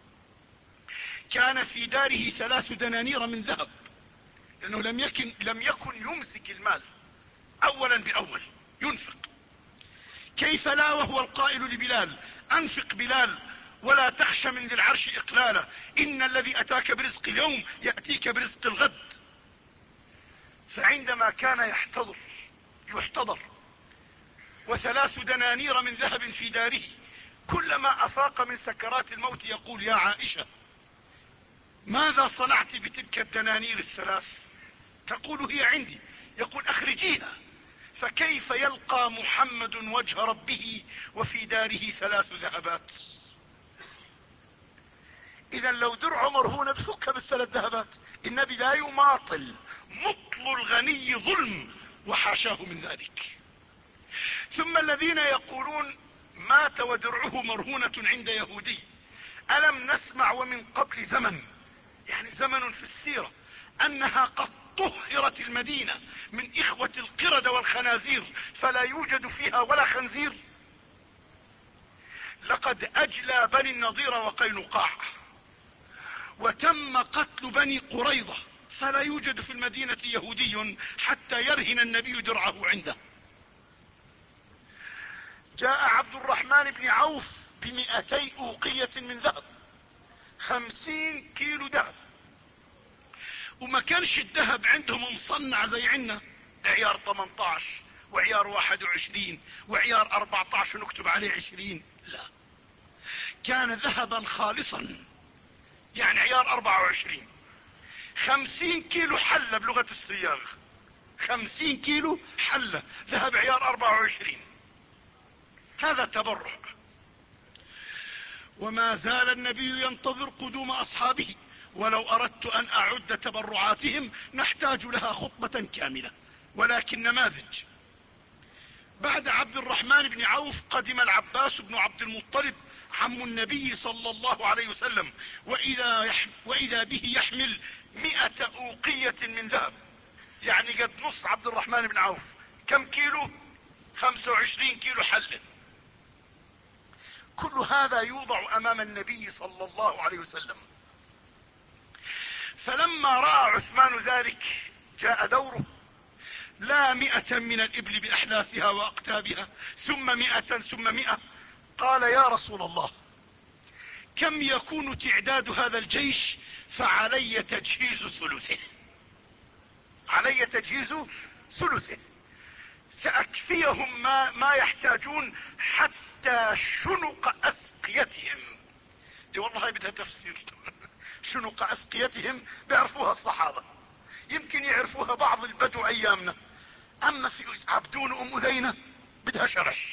كان في داره ثلاث دنانير من ذهب، لأنه لم يكن, لم يكن يمسك المال أولا بأول ينفق. كيف لا وهو القائل لبلال: أنفق بلال ولا تخش من ذي العرش إقلالا، إن الذي أتاك برزق اليوم يأتيك برزق الغد. فعندما كان يحتضر يحتضر وثلاث دنانير من ذهب في داره، كلما أفاق من سكرات الموت يقول: يا عائشة ماذا صنعت بتلك الدنانير الثلاث؟ تقول: هي عندي. يقول: أخرجيها. فكيف يلقى محمد وجه ربه وفي داره ثلاث ذهبات؟ إذا لو درع مرهونة بفكها بالثلاث ذهبات. النبي لا يماطل، مطل الغني ظلم وحاشاه من ذلك. ثم الذين يقولون مات ودرعه مرهونة عند يهودي، ألم نسمع ومن قبل زمن، يعني زمن في السيرة، أنها قد طهرت المدينة من إخوة القردة والخنازير فلا يوجد فيها ولا خنزير؟ لقد أجلى بني النضير وقينقاع، وتم قتل بني قريظة، فلا يوجد في المدينة يهودي حتى يرهن النبي درعه عنده. جاء عبد الرحمن بن عوف بمئتي أوقية من ذهب، خمسين كيلو ذهب، وما كانش الذهب عندهم مصنع زي عنا عيار ثمانية عشر وعيار واحد وعشرين وعيار أربعة عشر ونكتب عليه عشرين، لا، كان ذهبا خالصا، يعني عيار أربعة وعشرين. خمسين كيلو حلة بلغة الصياغ، خمسين كيلو حلة ذهب عيار أربعة وعشرين. هذا تبرع. وما زال النبي ينتظر قدوم أصحابه، ولو أردت أن أعد تبرعاتهم نحتاج لها خطبة كاملة، ولكن نماذج. بعد عبد الرحمن بن عوف قدم العباس بن عبد المطلب عم النبي صلى الله عليه وسلم، وإذا, يحم وإذا به يحمل مئة أوقية من ذهب، يعني قد نص عبد الرحمن بن عوف. كم كيلو؟ خمسة وعشرين كيلو حلة. كل هذا يوضع أمام النبي صلى الله عليه وسلم. فلما رأى عثمان ذلك جاء دوره، لا مئة من الإبل بأحلاسها وأقتابها ثم مئة ثم مئة. قال: يا رسول الله، كم يكون تعداد هذا الجيش؟ فعلي تجهيز ثلثه، علي تجهيز ثلثه، سأكفيهم ما, ما يحتاجون حتى شنق أسقيتهم. دي والله بدها تفسير. شنق أسقيتهم بيعرفوها الصحابة، يمكن يعرفوها بعض البدو أيامنا، أما في عبدون أم أذينة بدها شرح.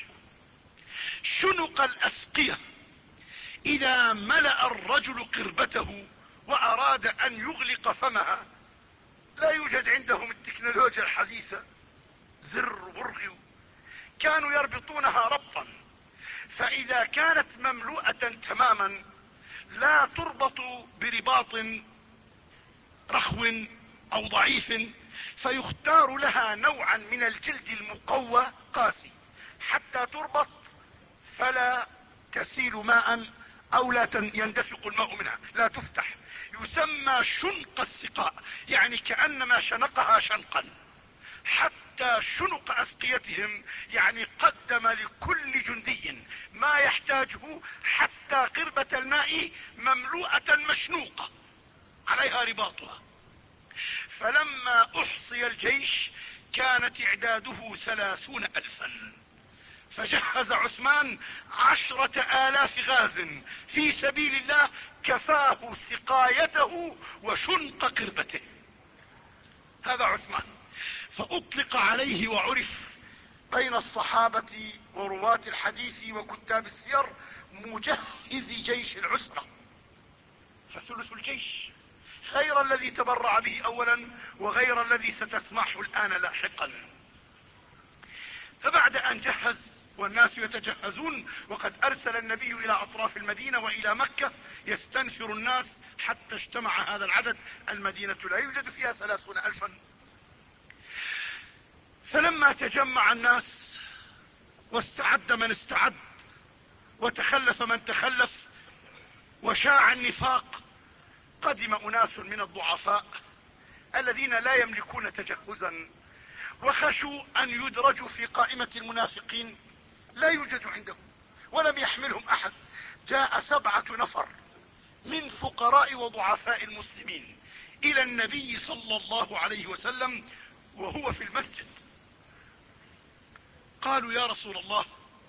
شنق الأسقية: إذا ملأ الرجل قربته وأراد أن يغلق فمها، لا يوجد عندهم التكنولوجيا الحديثة، زر وبرغي، كانوا يربطونها ربطا، فإذا كانت مملوءة تماما لا تربط برباط رخو أو ضعيف، فيختار لها نوعا من الجلد المقوى قاسي حتى تربط فلا تسيل ماء أو لا يندفق الماء منها، لا تفتح. يسمى شنق السقاء، يعني كأنما شنقها شنقا. حتى شنق أسقيتهم، يعني قدم لكل جندي ما يحتاجه، حتى قربة الماء مملوءة مشنوقة عليها رباطها. فلما أحصي الجيش كان تعداده ثلاثون ألفا، فجهز عثمان عشرة آلاف غاز في سبيل الله كفاه سقايته وشنق قربته. هذا عثمان. فأطلق عليه وعرف بين الصحابة ورواة الحديث وكتاب السير مجهز جيش العسرة، فثلث الجيش غير الذي تبرع به أولا وغير الذي ستسمعه الآن لاحقا. فبعد أن جهز والناس يتجهزون، وقد أرسل النبي إلى أطراف المدينة وإلى مكة يستنفر الناس حتى اجتمع هذا العدد. المدينة لا يوجد فيها ثلاثون ألفا. فلما تجمع الناس واستعد من استعد وتخلف من تخلف وشاع النفاق. قدم أناس من الضعفاء الذين لا يملكون تجهزا وخشوا أن يدرجوا في قائمة المنافقين، لا يوجد عندهم ولم يحملهم أحد. جاء سبعة نفر من فقراء وضعفاء المسلمين إلى النبي صلى الله عليه وسلم وهو في المسجد. قالوا يا رسول الله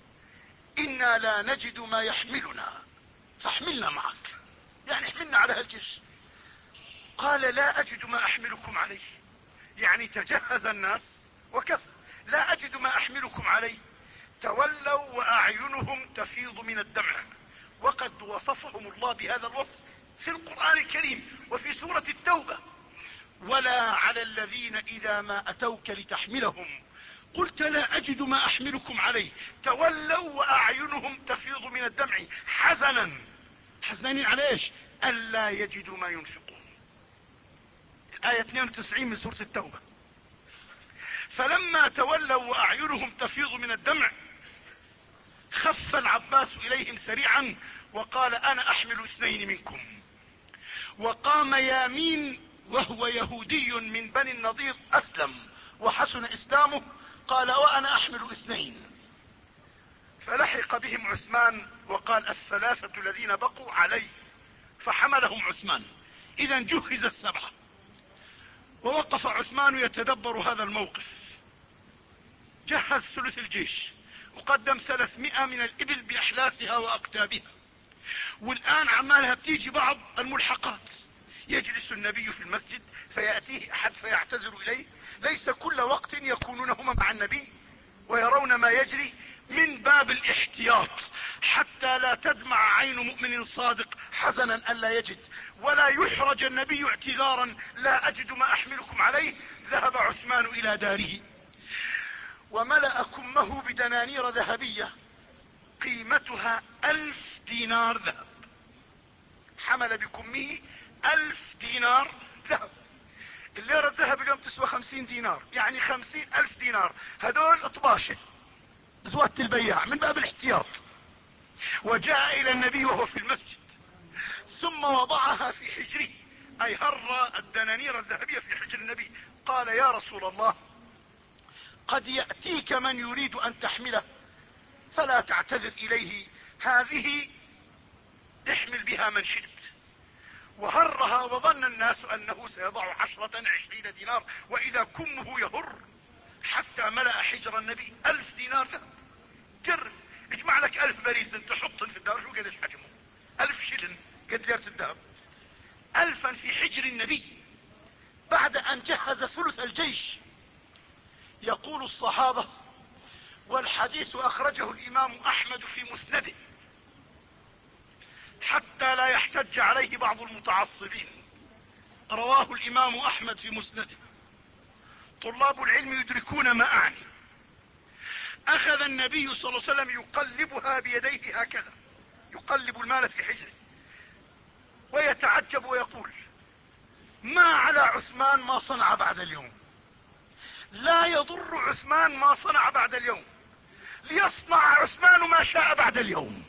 إنا لا نجد ما يحملنا فاحملنا معك، يعني احملنا على هالجيش. قال لا أجد ما أحملكم عليه، يعني تجهز الناس وكفى، لا أجد ما أحملكم عليه. تولوا وأعينهم تفيض من الدمع، وقد وصفهم الله بهذا الوصف في القرآن الكريم وفي سورة التوبة. ولا على الذين إذا ما أتوك لتحملهم قلت لا أجد ما أحملكم عليه تولوا وأعينهم تفيض من الدمع حزنا. حزنين على ايش؟ ألا يجدوا ما ينفقون. الآية اثنين وتسعين من سورة التوبة. فلما تولوا وأعينهم تفيض من الدمع خف العباس إليهم سريعا وقال أنا أحمل اثنين منكم. وقام يامين وهو يهودي من بني النضير أسلم وحسن إسلامه، قال وأنا أحمل اثنين. فلحق بهم عثمان وقال الثلاثة الذين بقوا علي، فحملهم عثمان. إذا جهز السبعة. ووقف عثمان يتدبر هذا الموقف. جهز ثلث الجيش وقدم ثلاثمائة من الإبل بأحلاسها وأقتابها، والآن عمالها بتيجي بعض الملحقات. يجلس النبي في المسجد فيأتيه أحد فيعتذر إليه، ليس كل وقت يكونون هما مع النبي ويرون ما يجري، من باب الاحتياط حتى لا تدمع عين مؤمن صادق حزنا ألا يجد، ولا يحرج النبي اعتذارا لا أجد ما أحملكم عليه. ذهب عثمان إلى داره وملأ كمه بدنانير ذهبية قيمتها ألف دينار ذهب. حمل بكمه ألف دينار ذهب. الليرة الذهب اليوم تسوى خمسين دينار، يعني خمسين ألف دينار. هدول اطباشة زوات البياع من باب الاحتياط. وجاء إلى النبي وهو في المسجد ثم وضعها في حجره، أي هر الدنانير الذهبية في حجر النبي. قال يا رسول الله قد يأتيك من يريد أن تحمله فلا تعتذر إليه، هذه احمل بها من شئت. وهرها وظن الناس أنه سيضع عشرة عشرين دينار، وإذا كمه يهر حتى ملأ حجر النبي. ألف دينار ذهب. جرب اجمع لك ألف باريس تحط في الدار، شو قديش حجمه؟ ألف شلن قد ليرة الذهب. ألفا في حجر النبي بعد أن جهز ثلث الجيش. يقول الصحابة، والحديث أخرجه الإمام أحمد في مسنده حتى لا يحتج عليه بعض المتعصبين، رواه الإمام أحمد في مسنده. طلاب العلم يدركون ما أعني. أخذ النبي صلى الله عليه وسلم يقلبها بيديه هكذا، يقلب المال في حجره ويتعجب ويقول ما على عثمان ما صنع بعد اليوم، لا يضر عثمان ما صنع بعد اليوم، ليصنع عثمان ما شاء بعد اليوم.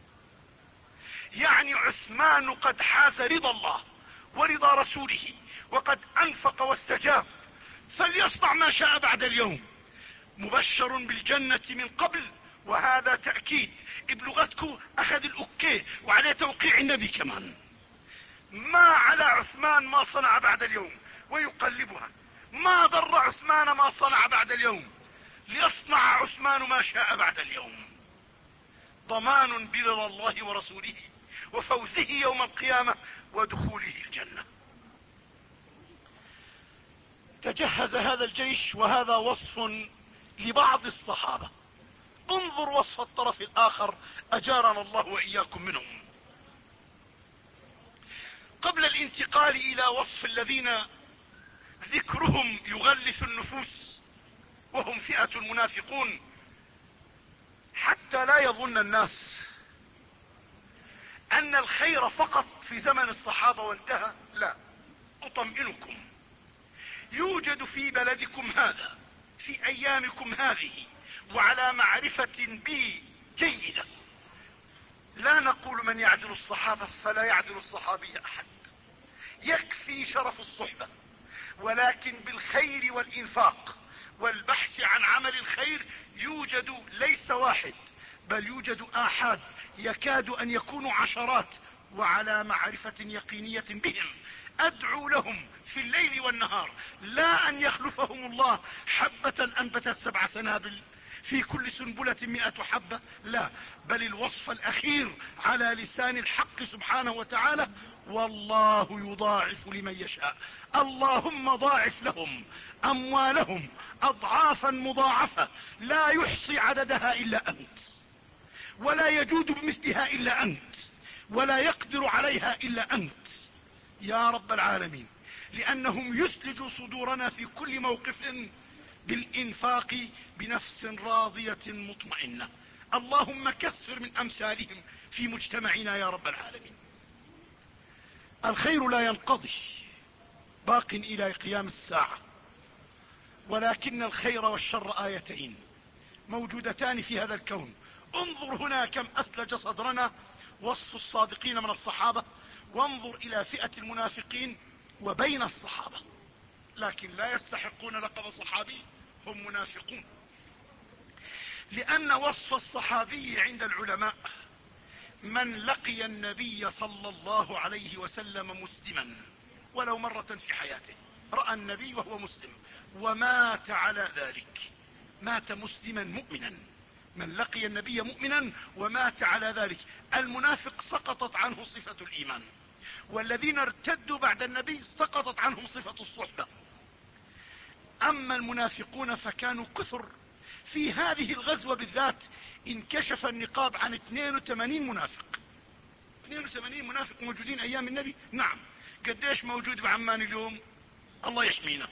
يعني عثمان قد حاز رضا الله ورضا رسوله وقد أنفق واستجاب، فليصنع ما شاء بعد اليوم. مبشر بالجنة من قبل، وهذا تأكيد. ابلغتكم أخذ الأوكي وعليه توقيع النبي كمان. ما على عثمان ما صنع بعد اليوم، ويقلبها. ما ضر عثمان ما صنع بعد اليوم، ليصنع عثمان ما شاء بعد اليوم. ضمان برضا الله ورسوله وفوزه يوم القيامة ودخوله الجنة. تجهز هذا الجيش، وهذا وصف لبعض الصحابة. انظر وصف الطرف الآخر أجارنا الله وإياكم منهم. قبل الانتقال إلى وصف الذين ذكرهم يغلس النفوس وهم فئة المنافقون، حتى لا يظن الناس أن الخير فقط في زمن الصحابة وانتهى، لا، أطمئنكم يوجد في بلدكم هذا في أيامكم هذه وعلى معرفة بي جيدة لا نقول من يعدل الصحابة فلا يعدل الصحابي احد، يكفي شرف الصحبة، ولكن بالخير والانفاق والبحث عن عمل الخير يوجد ليس واحد بل يوجد آحاد يكاد ان يكونوا عشرات، وعلى معرفة يقينية بهم ادعو لهم في الليل والنهار، لا ان يخلفهم الله حبة انبتت سبع سنابل في كل سنبلة مئة حبة، لا، بل الوصف الاخير على لسان الحق سبحانه وتعالى: والله يضاعف لمن يشاء. اللهم ضاعف لهم اموالهم اضعافا مضاعفة لا يحصي عددها الا انت، ولا يجود بمثلها الا انت، ولا يقدر عليها الا انت يا رب العالمين، لانهم يثلجوا صدورنا في كل موقف بالانفاق بنفس راضية مطمئنة. اللهم كثر من امثالهم في مجتمعنا يا رب العالمين. الخير لا ينقضي، باق الى قيام الساعة، ولكن الخير والشر آيتين موجودتان في هذا الكون. انظر هنا كم اثلج صدرنا وصف الصادقين من الصحابة، وانظر الى فئة المنافقين وبين الصحابة، لكن لا يستحقون لقب صحابي، هم منافقون. لان وصف الصحابي عند العلماء من لقي النبي صلى الله عليه وسلم مسلما ولو مرة في حياته، رأى النبي وهو مسلم ومات على ذلك، مات مسلما مؤمنا. من لقي النبي مؤمنا ومات على ذلك. المنافق سقطت عنه صفة الايمان، والذين ارتدوا بعد النبي سقطت عنهم صفة الصحبة. اما المنافقون فكانوا كثر. في هذه الغزوة بالذات انكشف النقاب عن اثنين وثمانين منافق. اثنين وثمانين منافق موجودين ايام النبي، نعم. قديش موجود بعمان اليوم؟ الله يحمينا.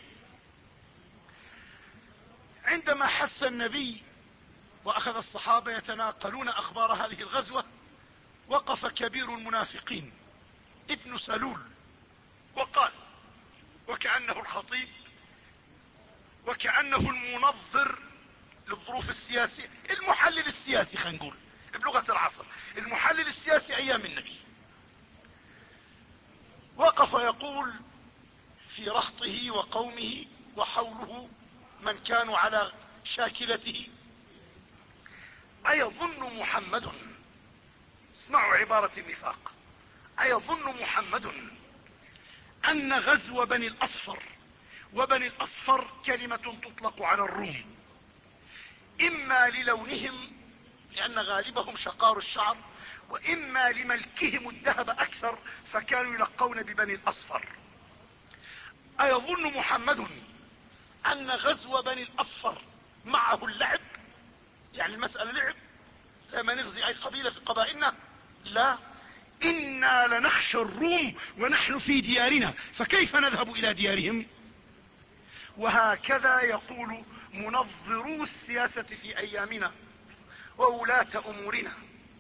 عندما حث النبي واخذ الصحابة يتناقلون اخبار هذه الغزوة، وقف كبير المنافقين ابن سلول وقال، وكأنه الخطيب وكأنه المنظر للظروف السياسية، المحلل السياسي خلينا نقول بلغة العصر، المحلل السياسي ايام النبي، وقف يقول في رهطه وقومه وحوله من كانوا على شاكلته: ايظن محمد، اسمعوا عبارة النفاق، ايظن محمد ان غزو بني الاصفر، وبني الاصفر كلمة تطلق على الروم، اما للونهم لان غالبهم شقار الشعر، واما لملكهم الذهب اكثر فكانوا يلقون ببني الاصفر. ايظن محمد ان غزو بني الاصفر معه اللعب، يعني المسألة لعب زي ما نغزي اي قبيلة في قبائلنا؟ لا، انا لنخشى الروم ونحن في ديارنا، فكيف نذهب الى ديارهم؟ وهكذا يقول منظرو السياسة في ايامنا وولاة امورنا.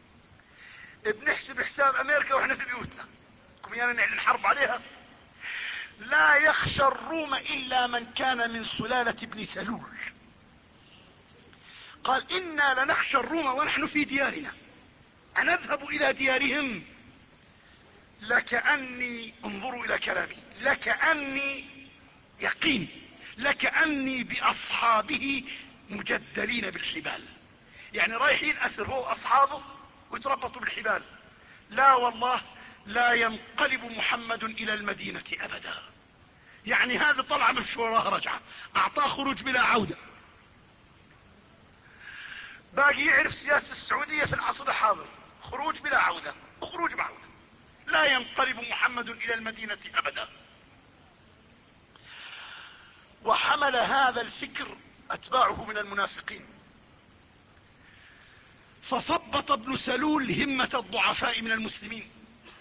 بنحسب حساب امريكا واحنا في بيوتنا، كم يانا نعلن حرب عليها؟ لا يخشى الروم الا من كان من سلالة ابن سلول. قال انا لنخشى الروم ونحن في ديارنا، أنذهب الى ديارهم؟ لكأني، انظروا الى كلامي، لكأني يقين، لكأني باصحابه مجدلين بالحبال، يعني رايحين اسر هو اصحابه ويتربطوا بالحبال. لا والله، لا ينقلب محمد الى المدينة ابدا، يعني هذا طلع من وراها رجعة، اعطاه خروج بلا عودة. باقي يعرف سياسة السعودية في العصر الحاضر، خروج بلا عودة وخروج بعودة، لا ينقلب محمد الى المدينة ابدا. وحمل هذا الفكر اتباعه من المنافقين، فثبط ابن سلول همة الضعفاء من المسلمين،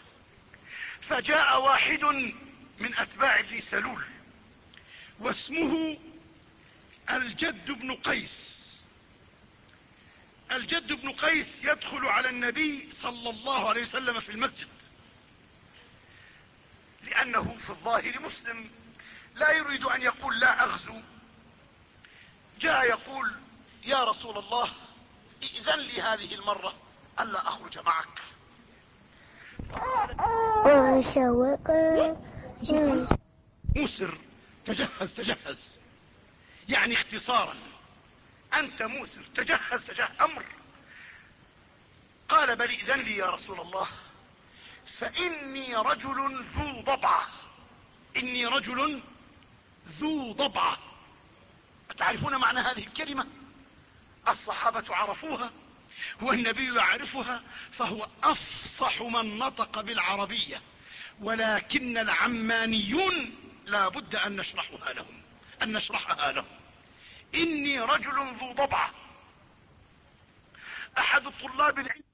فجاء واحد من اتباع ابن سلول واسمه الجد بن قيس. الجد بن قيس يدخل على النبي صلى الله عليه وسلم في المسجد، لانه في الظاهر مسلم لا يريد ان يقول لا اغزو. جاء يقول: يا رسول الله ائذن لي هذه المرة ألا أخرج معك. موسر تجهز تجهز، يعني اختصارا أنت موسر تجهز تجهز أمر. قال بل ائذن لي يا رسول الله، فإني رجل ذو ضبعة. إني رجل ذو ضبعة. أتعرفون معنى هذه الكلمة؟ الصحابة عرفوها والنبي يعرفها، فهو أفصح من نطق بالعربية، ولكن العمانيون لا بد أن نشرحها لهم أن نشرحها لهم. إني رجل ذو ضبعة. أحد الطلاب العلم